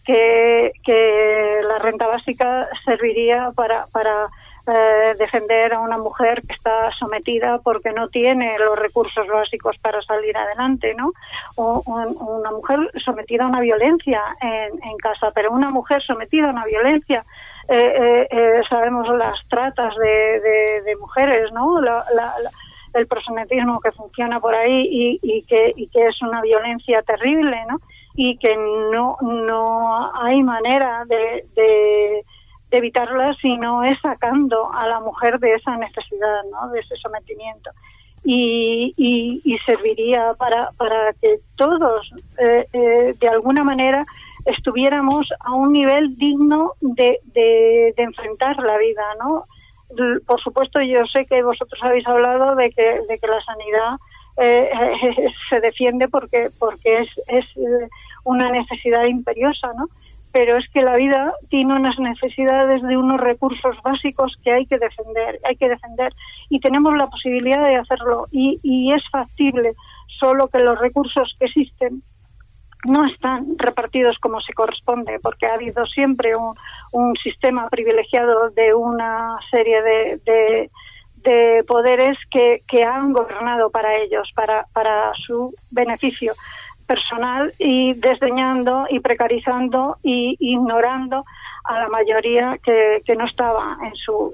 que la renta básica serviría para defender a una mujer que está sometida porque no tiene los recursos básicos para salir adelante, ¿no? O una mujer sometida a una violencia en casa, pero una mujer sometida a una violencia, sabemos las tratas de mujeres, ¿no? El proxenetismo que funciona por ahí y que es una violencia terrible, ¿no? Y que no hay manera de evitarla si no es sacando a la mujer de esa necesidad, ¿no? De ese sometimiento. Y serviría para que todos, de alguna manera, estuviéramos a un nivel digno de enfrentar la vida, ¿no? Por supuesto, yo sé que vosotros habéis hablado de que la sanidad se defiende porque es una necesidad imperiosa, ¿no? Pero es que la vida tiene unas necesidades de unos recursos básicos que hay que defender, y tenemos la posibilidad de hacerlo, y es factible, solo que los recursos que existen no están repartidos como se corresponde, porque ha habido siempre un sistema privilegiado de una serie de poderes que han gobernado para ellos, para su beneficio personal, y desdeñando y precarizando y ignorando a la mayoría que no estaba en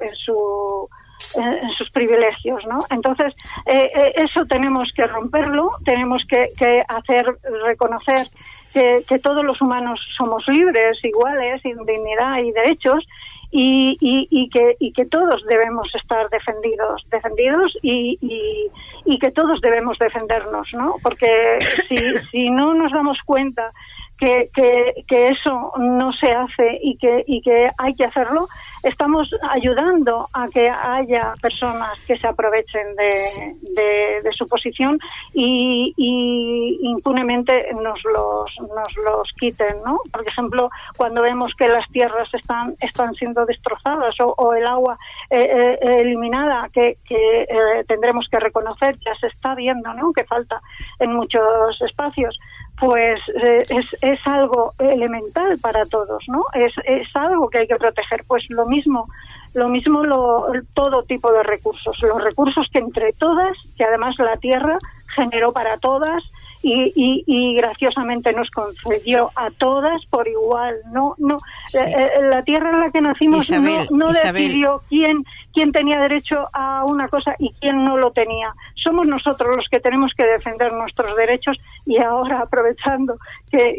sus privilegios, ¿no? Entonces, eso tenemos que romperlo, tenemos que hacer reconocer que todos los humanos somos libres, iguales, sin dignidad y derechos, y que todos debemos estar defendidos y que todos debemos defendernos, ¿no? Porque si no nos damos cuenta que eso no se hace y que hay que hacerlo, estamos ayudando a que haya personas que se aprovechen de su posición y impunemente nos los quiten, ¿no? Por ejemplo, cuando vemos que las tierras están siendo destrozadas o el agua eliminada, que tendremos que reconocer, ya se está viendo, ¿no? Que falta en muchos espacios. Pues es algo elemental para todos, ¿no? Es algo que hay que proteger. Pues lo mismo todo tipo de recursos, los recursos que entre todas, que además la tierra generó para todas y graciosamente nos concedió a todas por igual, sí. La tierra en la que nacimos no decidió quién tenía derecho a una cosa y quién no lo tenía. Somos nosotros los que tenemos que defender nuestros derechos, y ahora, aprovechando que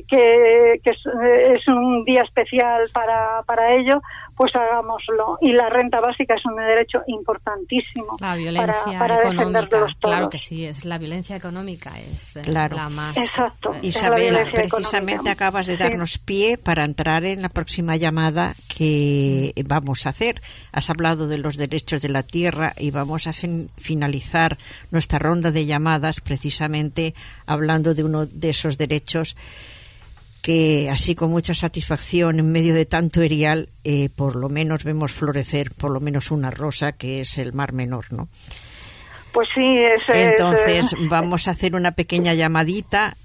es un día especial para ello, pues hagámoslo. Y la renta básica es un derecho importantísimo. La violencia para económica, todos. Claro que sí, es la violencia económica, es la más... Exacto. Isabel, precisamente acabas de darnos pie para entrar en la próxima llamada que vamos a hacer. Has hablado de los derechos de la tierra y vamos a finalizar nuestra ronda de llamadas precisamente hablando de uno de esos derechos que, así con mucha satisfacción en medio de tanto erial, por lo menos vemos florecer por lo menos una rosa, que es el Mar Menor, ¿no? Pues sí, entonces vamos a hacer una pequeña llamadita,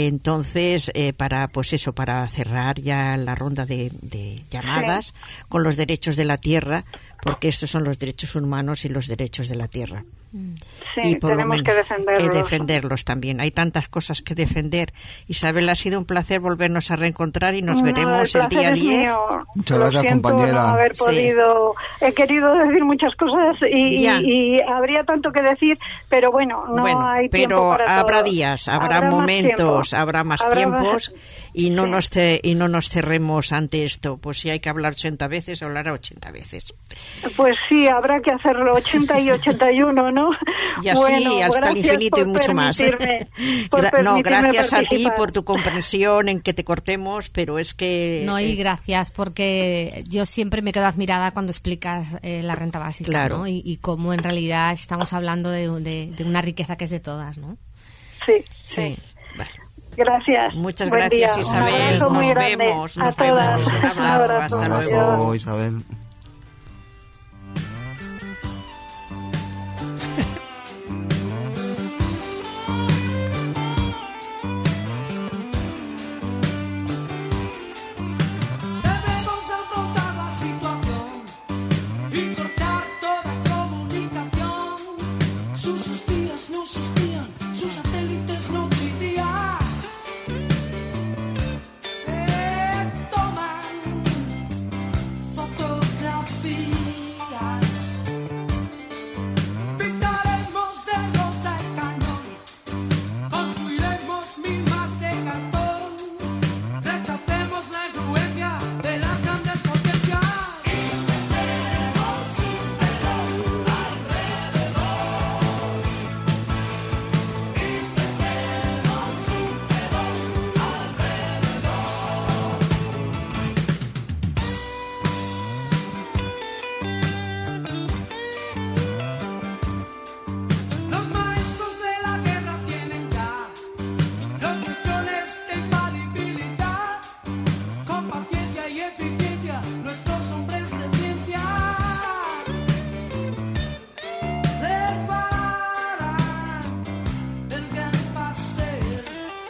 para cerrar ya la ronda de llamadas con los derechos de la tierra, porque estos son los derechos humanos y los derechos de la tierra. Sí, y tenemos que defenderlos también. Hay tantas cosas que defender. Isabel, ha sido un placer volvernos a reencontrar y nos veremos el día 10. Muchas gracias, compañera. No haber podido. He querido decir muchas cosas y habría tanto que decir, pero bueno, hay tiempo para habrá todo. Días, habrá momentos, habrá más tiempos y no nos cerremos ante esto. Pues si hay que hablar 80 veces, hablará 80 veces. Pues sí, habrá que hacerlo 80 y 81, ¿no? Y así hasta el infinito y mucho más. Gracias a ti por tu comprensión en que te cortemos, pero es que... No, y gracias, porque yo siempre me quedo admirada cuando explicas la renta básica, claro, ¿no? Y cómo en realidad estamos hablando de una riqueza que es de todas, ¿no? Sí. Vale. Gracias. Muchas gracias, Isabel. Nos vemos. A todas. Un abrazo. Hasta luego. Isabel. eficiencia nuestros hombres de ciencia preparan el gran pastel.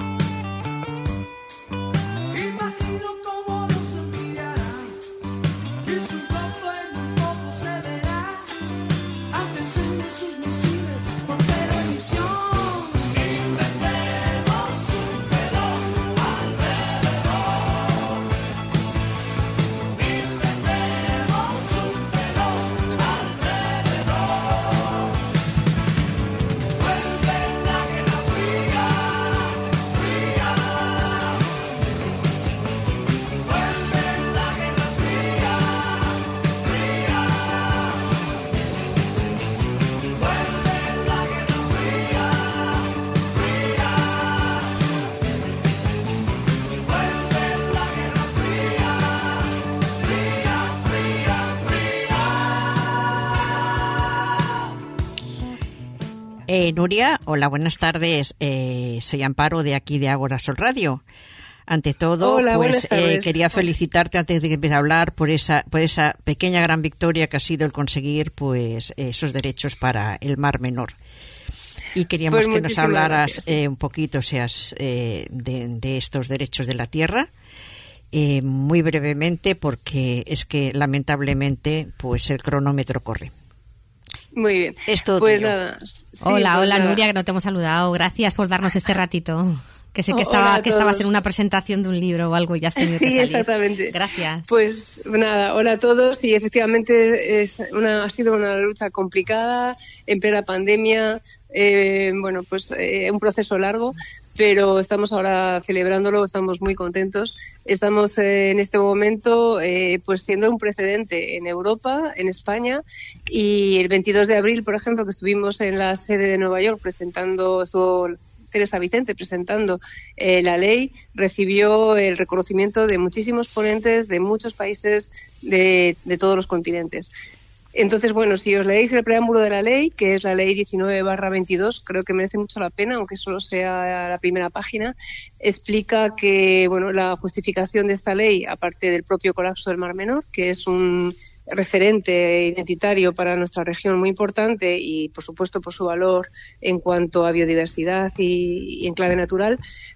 Imagino cómo nos envidiarán y su trozo en un poco se verá, aunque enseñen sus misiles por televisión. Nuria, hola, buenas tardes. Soy Amparo de aquí de Ágora Sol Radio. Ante todo, hola, pues quería felicitarte antes de que empiece a hablar por esa pequeña gran victoria que ha sido el conseguir pues esos derechos para el Mar Menor. Y queríamos que nos hablaras un poquito de estos derechos de la tierra, muy brevemente, porque es que lamentablemente pues el cronómetro corre. Muy bien. Pues nada. Hola, Nuria, que no te hemos saludado. Gracias por darnos este ratito. Que sé que estabas en una presentación de un libro o algo y ya has tenido que salir. Sí, exactamente. Gracias. Pues nada, hola a todos. Y efectivamente ha sido una lucha complicada en plena pandemia. Un proceso largo, pero estamos ahora celebrándolo, estamos muy contentos. Estamos en este momento pues siendo un precedente en Europa, en España, y el 22 de abril, por ejemplo, que estuvimos en la sede de Nueva York estuvo Teresa Vicente presentando la ley, recibió el reconocimiento de muchísimos ponentes de muchos países de todos los continentes. Entonces, bueno, si os leéis el preámbulo de la ley, que es la ley 19/22, creo que merece mucho la pena, aunque solo sea la primera página, explica que, bueno, la justificación de esta ley, aparte del propio colapso del Mar Menor, que es un referente identitario para nuestra región muy importante y, por supuesto, por su valor en cuanto a biodiversidad y en clave natural,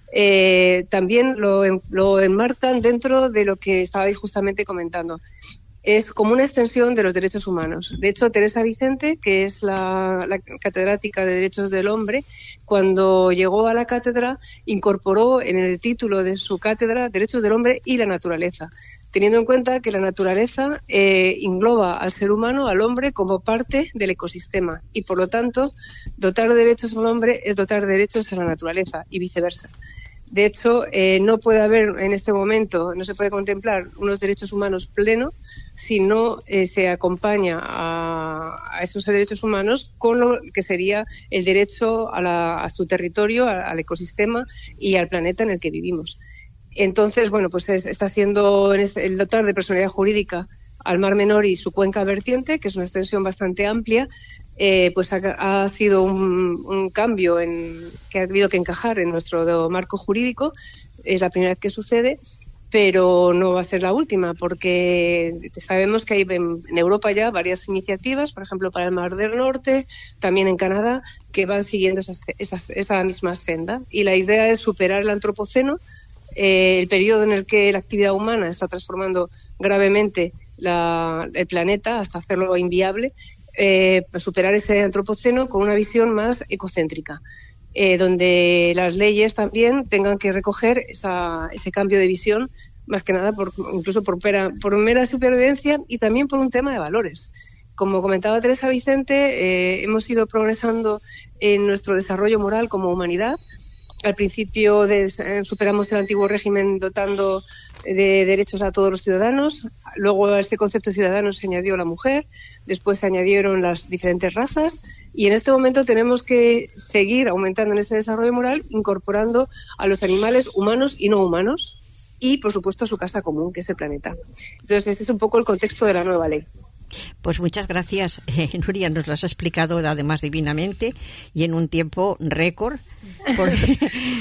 también lo enmarcan dentro de lo que estabais justamente comentando. Es como una extensión de los derechos humanos. De hecho, Teresa Vicente, que es la catedrática de Derechos del Hombre, cuando llegó a la cátedra, incorporó en el título de su cátedra Derechos del Hombre y la Naturaleza, teniendo en cuenta que la naturaleza engloba al ser humano, al hombre, como parte del ecosistema. Y, por lo tanto, dotar de derechos al hombre es dotar de derechos a la naturaleza y viceversa. De hecho, no puede haber en este momento, no se puede contemplar unos derechos humanos plenos si no se acompaña a esos derechos humanos con lo que sería el derecho a su territorio, al ecosistema y al planeta en el que vivimos. Entonces, bueno, pues está siendo el dotar de personalidad jurídica al Mar Menor y su cuenca vertiente, que es una extensión bastante amplia, pues ha sido un cambio que ha habido que encajar en nuestro marco jurídico. Es la primera vez que sucede, pero no va a ser la última, porque sabemos que hay en Europa ya varias iniciativas, por ejemplo, para el Mar del Norte, también en Canadá, que van siguiendo esa misma senda. Y la idea es superar el antropoceno, el periodo en el que la actividad humana está transformando gravemente el planeta hasta hacerlo inviable, superar ese antropoceno con una visión más ecocéntrica, donde las leyes también tengan que recoger ese cambio de visión, más que nada incluso por mera supervivencia y también por un tema de valores. Como comentaba Teresa Vicente, hemos ido progresando en nuestro desarrollo moral como humanidad. Al principio superamos el antiguo régimen dotando de derechos a todos los ciudadanos. Luego a este concepto de ciudadano se añadió la mujer. Después se añadieron las diferentes razas. Y en este momento tenemos que seguir aumentando en ese desarrollo moral, incorporando a los animales humanos y no humanos. Y, por supuesto, a su casa común, que es el planeta. Entonces, ese es un poco el contexto de la nueva ley. Pues muchas gracias, Nuria, nos lo has explicado además divinamente y en un tiempo récord, porque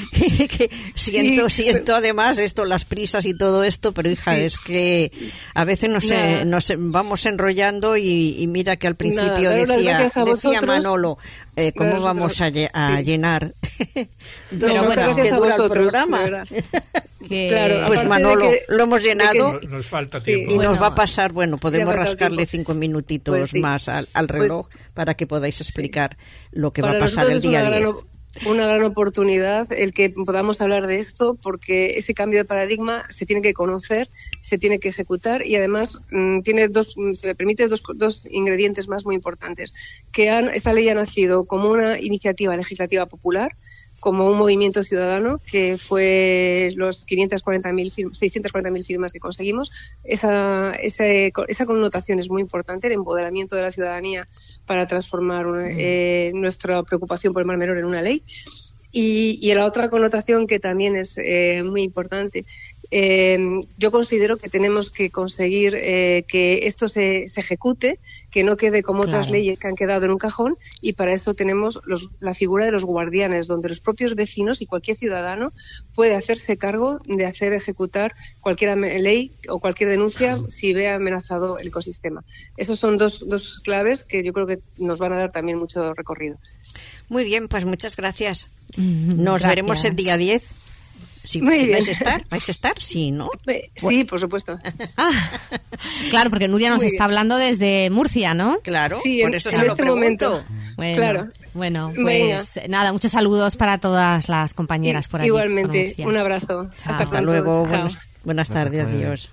siento además las prisas y todo esto, pero hija, es que a veces nos vamos enrollando y mira que al principio decía Manolo, ¿cómo vamos a llenar 2 horas que dura el programa? Claro, pues Manolo, lo hemos llenado, nos falta tiempo. Y nos va a pasar, podemos rascarle 5 minutitos más al reloj para que podáis explicar lo que va a pasar el día 10. Una gran oportunidad el que podamos hablar de esto, porque ese cambio de paradigma se tiene que conocer, se tiene que ejecutar y además se me permite dos ingredientes más muy importantes. Esta ley ha nacido como una iniciativa legislativa popular, como un movimiento ciudadano, que fue los 640.000 firmas que conseguimos. Esa connotación es muy importante, el empoderamiento de la ciudadanía para transformar nuestra preocupación por el Mar Menor en una ley. Y la otra connotación que también es muy importante, yo considero que tenemos que conseguir que esto se ejecute, que no quede como otras leyes que han quedado en un cajón, y para eso tenemos la figura de los guardianes, donde los propios vecinos y cualquier ciudadano puede hacerse cargo de hacer ejecutar cualquier ley o cualquier denuncia si ve amenazado el ecosistema. Esos son dos claves que yo creo que nos van a dar también mucho recorrido. Muy bien, pues muchas gracias. Nos veremos el día 10. Sí, ¿vais a estar? Sí, ¿no? Sí, por supuesto. Claro, porque Nuria nos está hablando desde Murcia, ¿no? Claro, sí, por eso en este momento. Bueno, claro. Bueno, pues nada, muchos saludos para todas las compañeras por aquí. Igualmente, un abrazo. Chao. Hasta luego. Buenas tardes, adiós.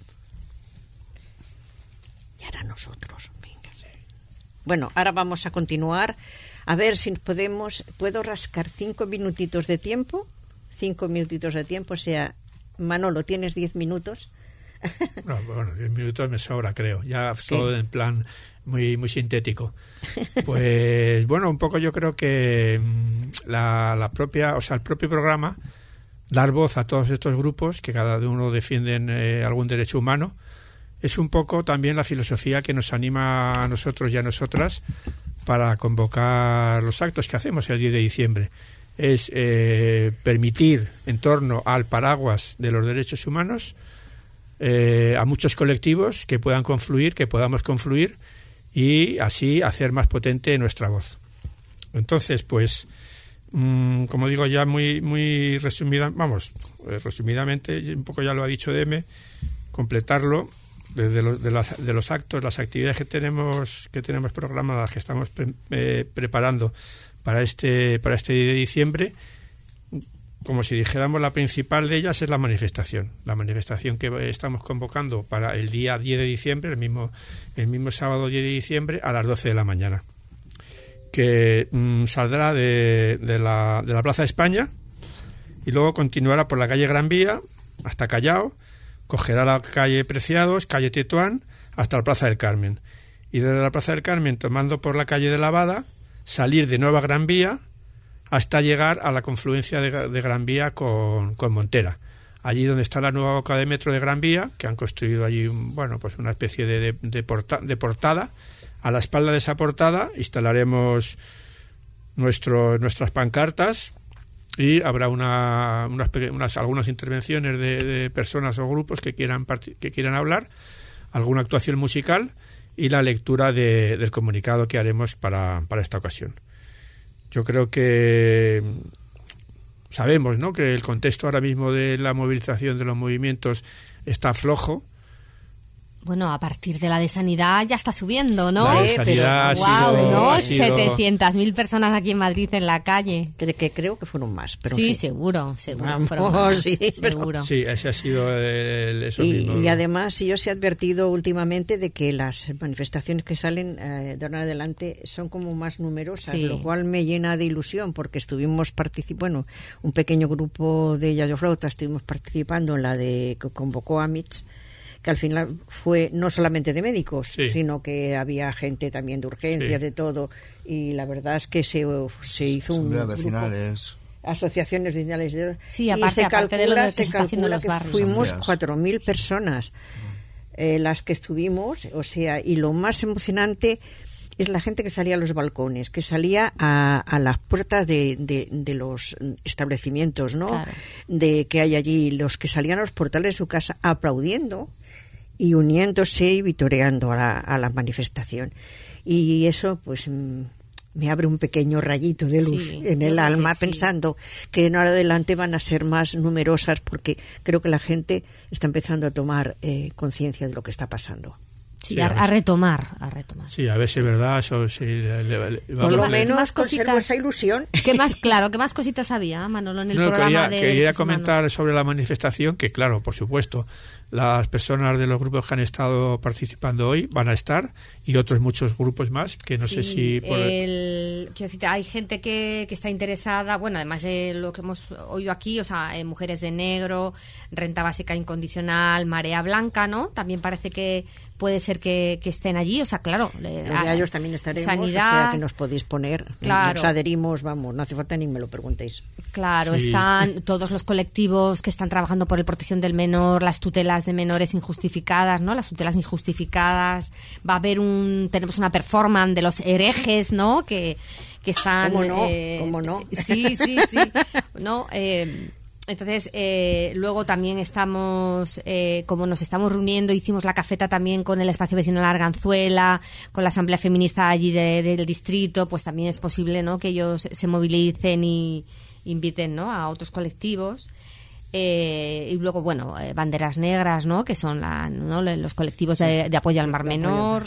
Y ahora nosotros. Venga. Bueno, ahora vamos a continuar. A ver si puedo rascar 5 minutitos de tiempo. 5 minutitos de tiempo, o sea, Manolo, ¿tienes 10 minutos? No, 10 minutos me sobra, creo. Ya todo en plan muy sintético. Pues un poco yo creo que el propio programa, dar voz a todos estos grupos que cada uno defienden algún derecho humano, es un poco también la filosofía que nos anima a nosotros y a nosotras para convocar los actos que hacemos el 10 de diciembre. Es permitir, en torno al paraguas de los derechos humanos, a muchos colectivos que puedan confluir, que podamos confluir y así hacer más potente nuestra voz. Entonces, pues, como digo ya muy resumidamente, un poco ya lo ha dicho Deme, completarlo de los actos, las actividades que tenemos programadas, que estamos preparando para este 10 de diciembre. Como si dijéramos, la principal de ellas es la manifestación que estamos convocando para el día 10 de diciembre, el mismo sábado 10 de diciembre a las 12 de la mañana, que saldrá de la Plaza de España y luego continuará por la calle Gran Vía hasta Callao, cogerá la calle Preciados, calle Tetuán, hasta la Plaza del Carmen, y desde la Plaza del Carmen, tomando por la calle de Lavada, salir de Nueva Gran Vía hasta llegar a la confluencia de Gran Vía con Montera, allí donde está la nueva boca de metro de Gran Vía, que han construido allí una especie de portada. A la espalda de esa portada instalaremos nuestras pancartas y habrá algunas intervenciones de personas o grupos que quieran hablar, alguna actuación musical y la lectura del comunicado que haremos para esta ocasión. Yo creo que sabemos, ¿no?, que el contexto ahora mismo de la movilización de los movimientos está flojo. Bueno, a partir de la de Sanidad ya está subiendo, ¿no? La de Sanidad ha sido 700.000 personas aquí en Madrid en la calle. Que creo que fueron más. Pero sí, en fin. seguro fueron más, seguro. Sí, ese ha sido eso mismo. Y además yo se ha advertido últimamente de que las manifestaciones que salen de ahora en adelante son como más numerosas, lo cual me llena de ilusión, porque estuvimos un pequeño grupo de Yayo Flauta estuvimos participando en la que convocó Amitz, que al final fue no solamente de médicos, sino que había gente también de urgencias, de todo, y la verdad es que se hizo un vecinales, asociaciones vecinales, aparte de lo que se está haciendo en los barrios. Fuimos 4.000 personas. las que estuvimos, o sea, y lo más emocionante es la gente que salía a los balcones, que salía a las puertas de los establecimientos, ¿no? Claro. De que hay allí, los que salían a los portales de su casa aplaudiendo y uniéndose y vitoreando a la manifestación. Y eso, pues, me abre un pequeño rayito de luz en el alma, pensando que en adelante van a ser más numerosas, porque creo que la gente está empezando a tomar conciencia de lo que está pasando. Sí, a retomar. Sí, a ver si es verdad. Eso, sí, por lo menos más conservo esa ilusión. ¿Qué más cositas había, Manolo, en el programa quería comentar sobre la manifestación, que claro, por supuesto, las personas de los grupos que han estado participando hoy van a estar, y otros muchos grupos más, que no sé si... Quiero decir, hay gente que está interesada, bueno, además de lo que hemos oído aquí, o sea, Mujeres de Negro, Renta Básica Incondicional, Marea Blanca, ¿no? También parece que puede ser que estén allí, o sea, claro. Ellos también estaremos, sanidad, o sea, que nos podéis poner, claro. Nos adherimos, vamos, no hace falta ni me lo preguntéis. Claro, están todos los colectivos que están trabajando por la protección del menor, las tutelas de menores injustificadas, ¿no? Las tutelas injustificadas. Va a haber tenemos una performance de los herejes, ¿no? Que están... ¿Cómo no? Sí. ¿No? Entonces, luego también estamos, como nos estamos reuniendo, hicimos la cafeta también con el espacio vecinal Arganzuela, con la Asamblea Feminista allí del distrito, pues también es posible, ¿no?, que ellos se movilicen y inviten, ¿no?, a otros colectivos. Y luego, bueno, Banderas Negras, ¿no?, que son los colectivos de apoyo al Mar Menor.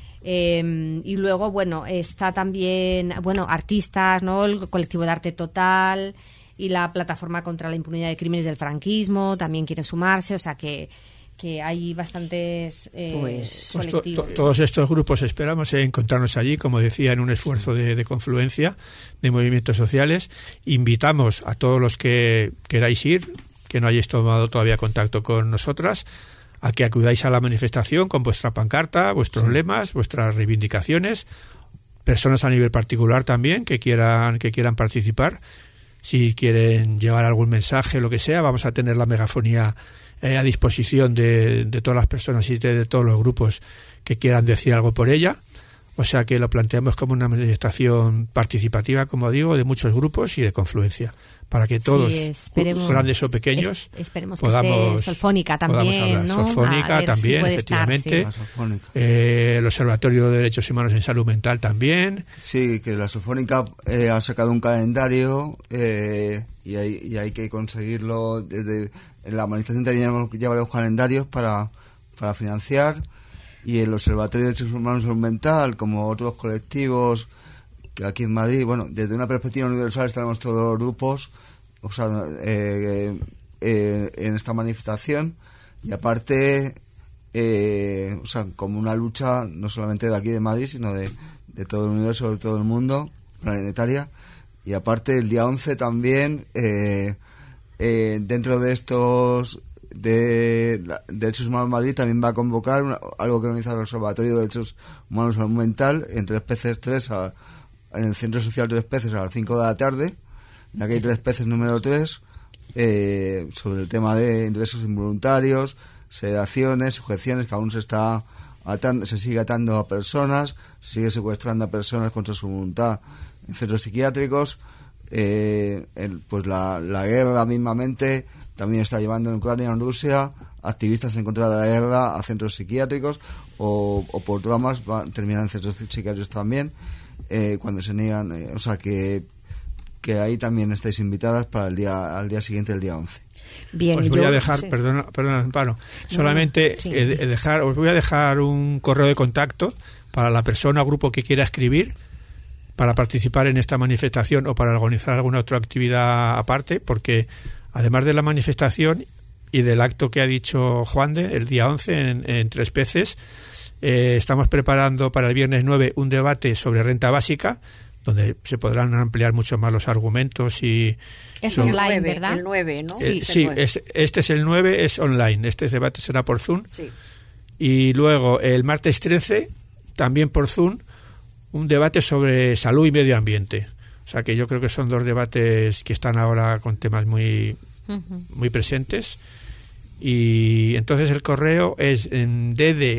Y luego, bueno, está también, bueno, artistas, ¿no?, el colectivo de Arte Total y la plataforma contra la impunidad de crímenes del franquismo también quieren sumarse, o sea que hay bastantes colectivos. Todos estos grupos esperamos encontrarnos allí, como decía, en un esfuerzo de confluencia de movimientos sociales. Invitamos a todos los que queráis ir, que no hayáis tomado todavía contacto con nosotras, a que acudáis a la manifestación con vuestra pancarta, vuestros lemas, vuestras reivindicaciones, personas a nivel particular también que quieran participar. Si quieren llevar algún mensaje, lo que sea, vamos a tener la megafonía a disposición de todas las personas y de todos los grupos que quieran decir algo por ella. O sea que lo planteamos como una manifestación participativa, como digo, de muchos grupos y de confluencia, para que todos, grandes o pequeños, esperemos podamos, que esté Solfónica también, ¿no? Solfónica también, si efectivamente. El Observatorio de Derechos Humanos en Salud Mental también. Sí, que la Solfónica ha sacado un calendario y hay que conseguirlo. En la manifestación también lleva los calendarios para financiar. Y el Observatorio de Derechos Humanos en Salud Mental, como otros colectivos que aquí en Madrid, bueno, desde una perspectiva universal estaremos todos los grupos, o sea, en esta manifestación, y aparte, o sea, como una lucha no solamente de aquí de Madrid, sino de todo el universo, de todo el mundo, planetaria. Y aparte, el día 11 también, dentro de estos de Derechos Humanos Madrid, también va a convocar algo que organiza el Observatorio de Derechos Humanos Salud Mental en Tres Peces 3, en el Centro Social Tres Peces, a las 5 de la tarde, en la calle Tres Peces número 3, sobre el tema de ingresos involuntarios, sedaciones, sujeciones, que aún se sigue atando a personas, se sigue secuestrando a personas contra su voluntad en centros psiquiátricos. Pues la guerra mismamente también está llevando en Ucrania, en Rusia, activistas en contra de la guerra a centros psiquiátricos o por dramas terminan en centros psiquiátricos también, cuando se niegan, o sea que ahí también estáis invitadas para al día siguiente, el día 11. Bien, os voy a dejar, perdona Amparo, solamente os voy a dejar un correo de contacto para la persona o grupo que quiera escribir para participar en esta manifestación o para organizar alguna otra actividad aparte, porque además de la manifestación y del acto que ha dicho Juan el día 11 en Tres Peces, estamos preparando para el viernes 9 un debate sobre renta básica, donde se podrán ampliar mucho más los argumentos. Y es online, ¿verdad? El 9, ¿no? Sí, este es el 9, es online. Este debate será por Zoom. Sí. Y luego el martes 13, también por Zoom, un debate sobre salud y medio ambiente. O sea que yo creo que son dos debates que están ahora con temas muy presentes. Y entonces el correo es en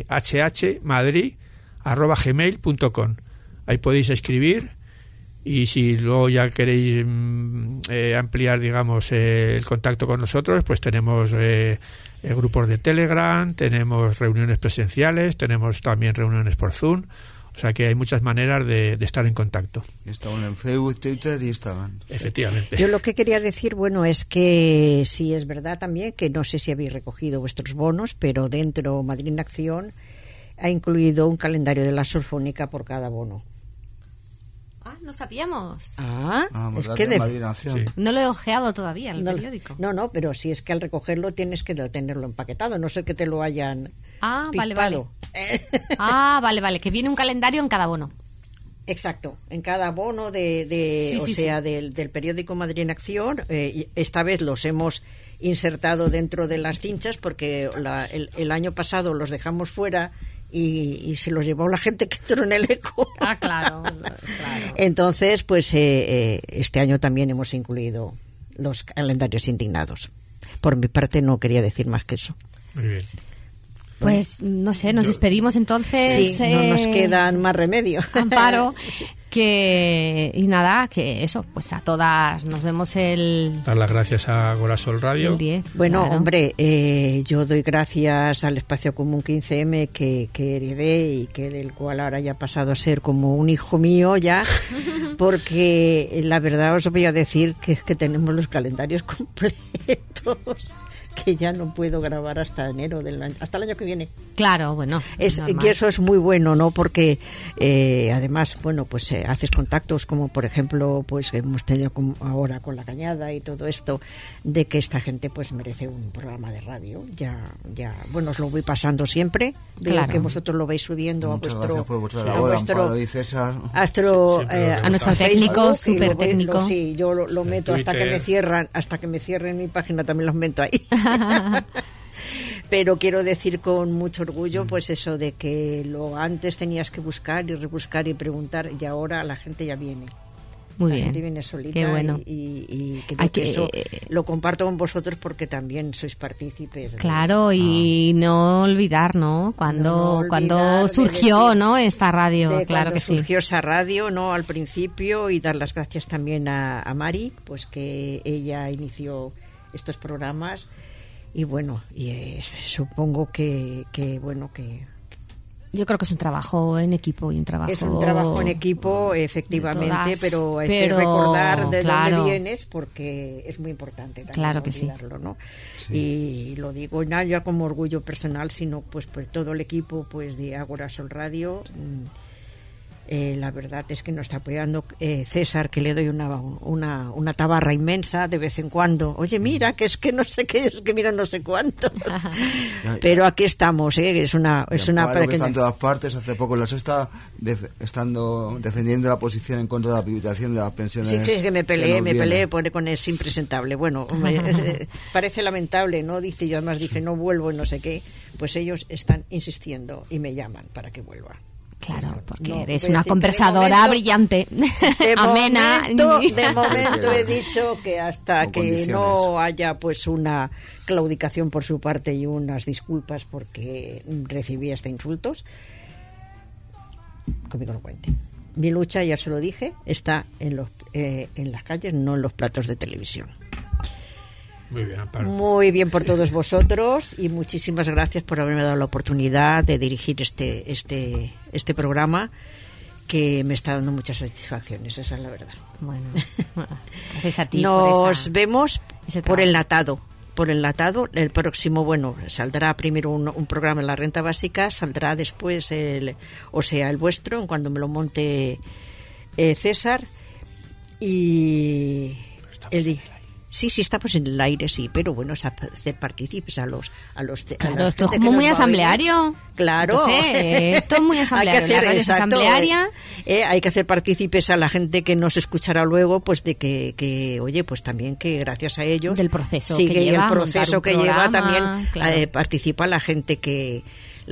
ddhhmadrid@gmail.com. Ahí podéis escribir, y si luego ya queréis ampliar, digamos, el contacto con nosotros, pues tenemos grupos de Telegram, tenemos reuniones presenciales, tenemos también reuniones por Zoom. O sea que hay muchas maneras de estar en contacto. Estaban en Facebook, Twitter y Instagram. Efectivamente. Yo lo que quería decir, bueno, es que sí es verdad también que no sé si habéis recogido vuestros bonos, pero dentro Madrid en Acción ha incluido un calendario de la Sinfónica por cada bono. Ah, no sabíamos. Es que Madrid en Acción. Sí. No lo he ojeado todavía en el periódico. No, pero si es que al recogerlo tienes que tenerlo empaquetado, no sé que te lo hayan vale. pispado. Vale, que viene un calendario en cada bono. Exacto, en cada bono del periódico Madrid en Acción. Esta vez los hemos insertado dentro de las cinchas porque el año pasado los dejamos fuera y se los llevó la gente que entró en el eco. Claro. Entonces, pues este año también hemos incluido los calendarios indignados. Por mi parte no quería decir más que eso. Muy bien. Pues no sé, nos despedimos entonces. Sí, no nos queda más remedio. Amparo, y nada, que eso, pues a todas nos vemos Dar las gracias a Agorasol Radio. El 10. Bueno, claro. hombre, yo doy gracias al Espacio Común 15M que heredé y que del cual ahora ya ha pasado a ser como un hijo mío ya, porque la verdad os voy a decir que es que tenemos los calendarios completos, que ya no puedo grabar hasta enero hasta el año que viene. Claro, bueno. Y eso es muy bueno, ¿no? Porque además, bueno, pues haces contactos como, por ejemplo, pues hemos tenido ahora con La Cañada y todo esto, de que esta gente pues merece un programa de radio. Ya, bueno, os lo voy pasando siempre. Veo claro. que vosotros lo vais subiendo Muchas a gracias por vuestra labor, Amparo y César. A nuestro técnico, súper técnico. Sí, yo lo meto hasta que me cierren mi página, también los meto ahí. Pero quiero decir con mucho orgullo pues eso de que lo antes tenías que buscar y rebuscar y preguntar, y ahora la gente ya viene. Muy la bien. gente viene solita. Qué bueno. Y creo que eso lo comparto con vosotros porque también sois partícipes. Claro, y no olvidar, ¿no? Cuando surgió, decir, ¿no? Esta radio, claro que sí. Surgió esa radio, ¿no? Al principio, y dar las gracias también a Mari, pues que ella inició estos programas. Y bueno, supongo que yo creo que es un trabajo en equipo y un trabajo... Es un trabajo en equipo, efectivamente, pero hay que recordar de dónde vienes porque es muy importante también, claro que olvidarlo, ¿no? Sí. Y lo digo no ya como orgullo personal, sino pues todo el equipo pues de Agorasol Radio. La verdad es que nos está apoyando César, que le doy una tabarra inmensa de vez en cuando. Oye, mira, que es que no sé qué, es que mira no sé cuánto. Pero aquí estamos, es una pequeña... que está en todas partes. Hace poco en La Sexta estando defendiendo la posición en contra de la privatización de las pensiones. Sí, que me peleé con es impresentable. Bueno, parece lamentable, ¿no? Dice, yo además dije, no vuelvo y no sé qué. Pues ellos están insistiendo y me llaman para que vuelva. Claro, porque eres una conversadora brillante, amena. De momento he dicho que hasta que no haya pues una claudicación por su parte y unas disculpas porque recibí hasta insultos, conmigo no cuente. Mi lucha, ya se lo dije, está en las calles, no en los platos de televisión. Muy bien, Amparo. Muy bien por todos vosotros y muchísimas gracias por haberme dado la oportunidad de dirigir este programa, que me está dando muchas satisfacciones, esa es la verdad. Bueno, gracias a ti. Nos vemos por enlatado. El próximo, bueno, saldrá primero un programa en la renta básica, saldrá después el vuestro, cuando me lo monte César, y Sí, estamos en el aire, sí, pero bueno, es hacer partícipes a los claro, esto es como muy asambleario. Claro. Entonces, esto es muy asambleario. La radio es asamblearia. Hay que hacer partícipes a la gente que nos escuchará luego, pues de que oye, pues también que gracias a ellos del proceso sigue que lleva, el proceso que lleva también, claro. Participa la gente que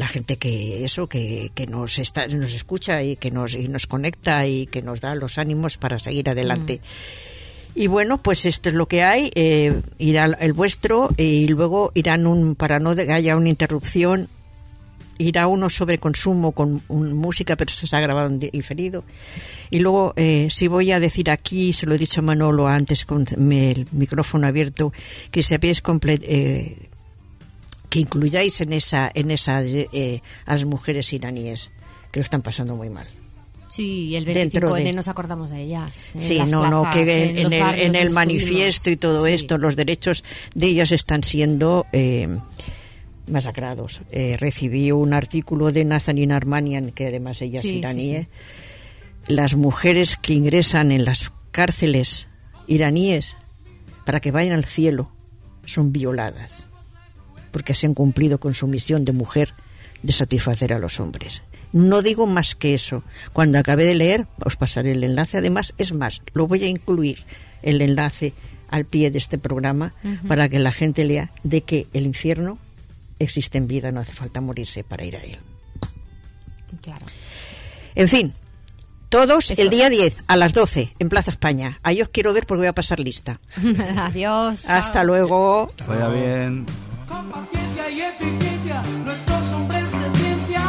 nos escucha y que nos conecta y que nos da los ánimos para seguir adelante. Y bueno, pues esto es lo que hay. Irá el vuestro y luego irán para no que haya una interrupción, irá uno sobre consumo con música, pero se ha grabado en diferido. Y luego, si voy a decir aquí, se lo he dicho a Manolo antes con el micrófono abierto, que sepáis que incluyáis en esa a las mujeres iraníes que lo están pasando muy mal. Sí, el 25N nos acordamos de ellas. Sí, que en el manifiesto y todo esto, los derechos de ellas están siendo masacrados. Recibí un artículo de Nazanin Armanian, que además ella es iraní. Las mujeres que ingresan en las cárceles iraníes para que vayan al cielo son violadas, porque se han cumplido con su misión de mujer de satisfacer a los hombres. No digo más que eso. Cuando acabe de leer, os pasaré el enlace. Además, es más, lo voy a incluir el enlace al pie de este programa para que la gente lea de que el infierno existe en vida, no hace falta morirse para ir a él. Claro. En fin, todos el día 10 a las 12 en Plaza España. Ahí os quiero ver porque voy a pasar lista. Adiós. Hasta chao. Luego. Vaya bien. Con paciencia y eficiencia, nuestros hombres de ciencia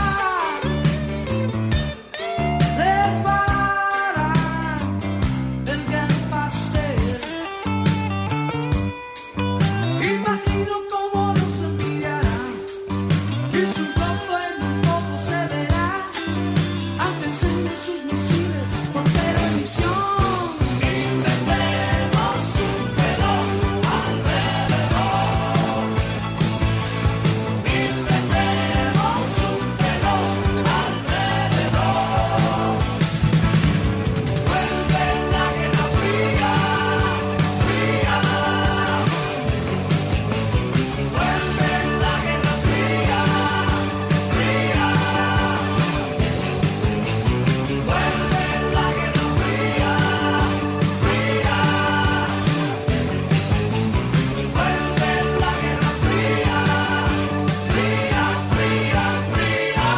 preparan el gran pastel. Imagino cómo nos envidiarán, y su gozo en un poco se verá, aunque enseñen sus misiles por televisión. Inventemos un telón alrededor. Inventemos un telón alrededor. Vuelve la guerra fría, fría. Vuelve la guerra fría, fría. Vuelve la guerra fría, fría. Vuelve la guerra fría, fría, fría, fría.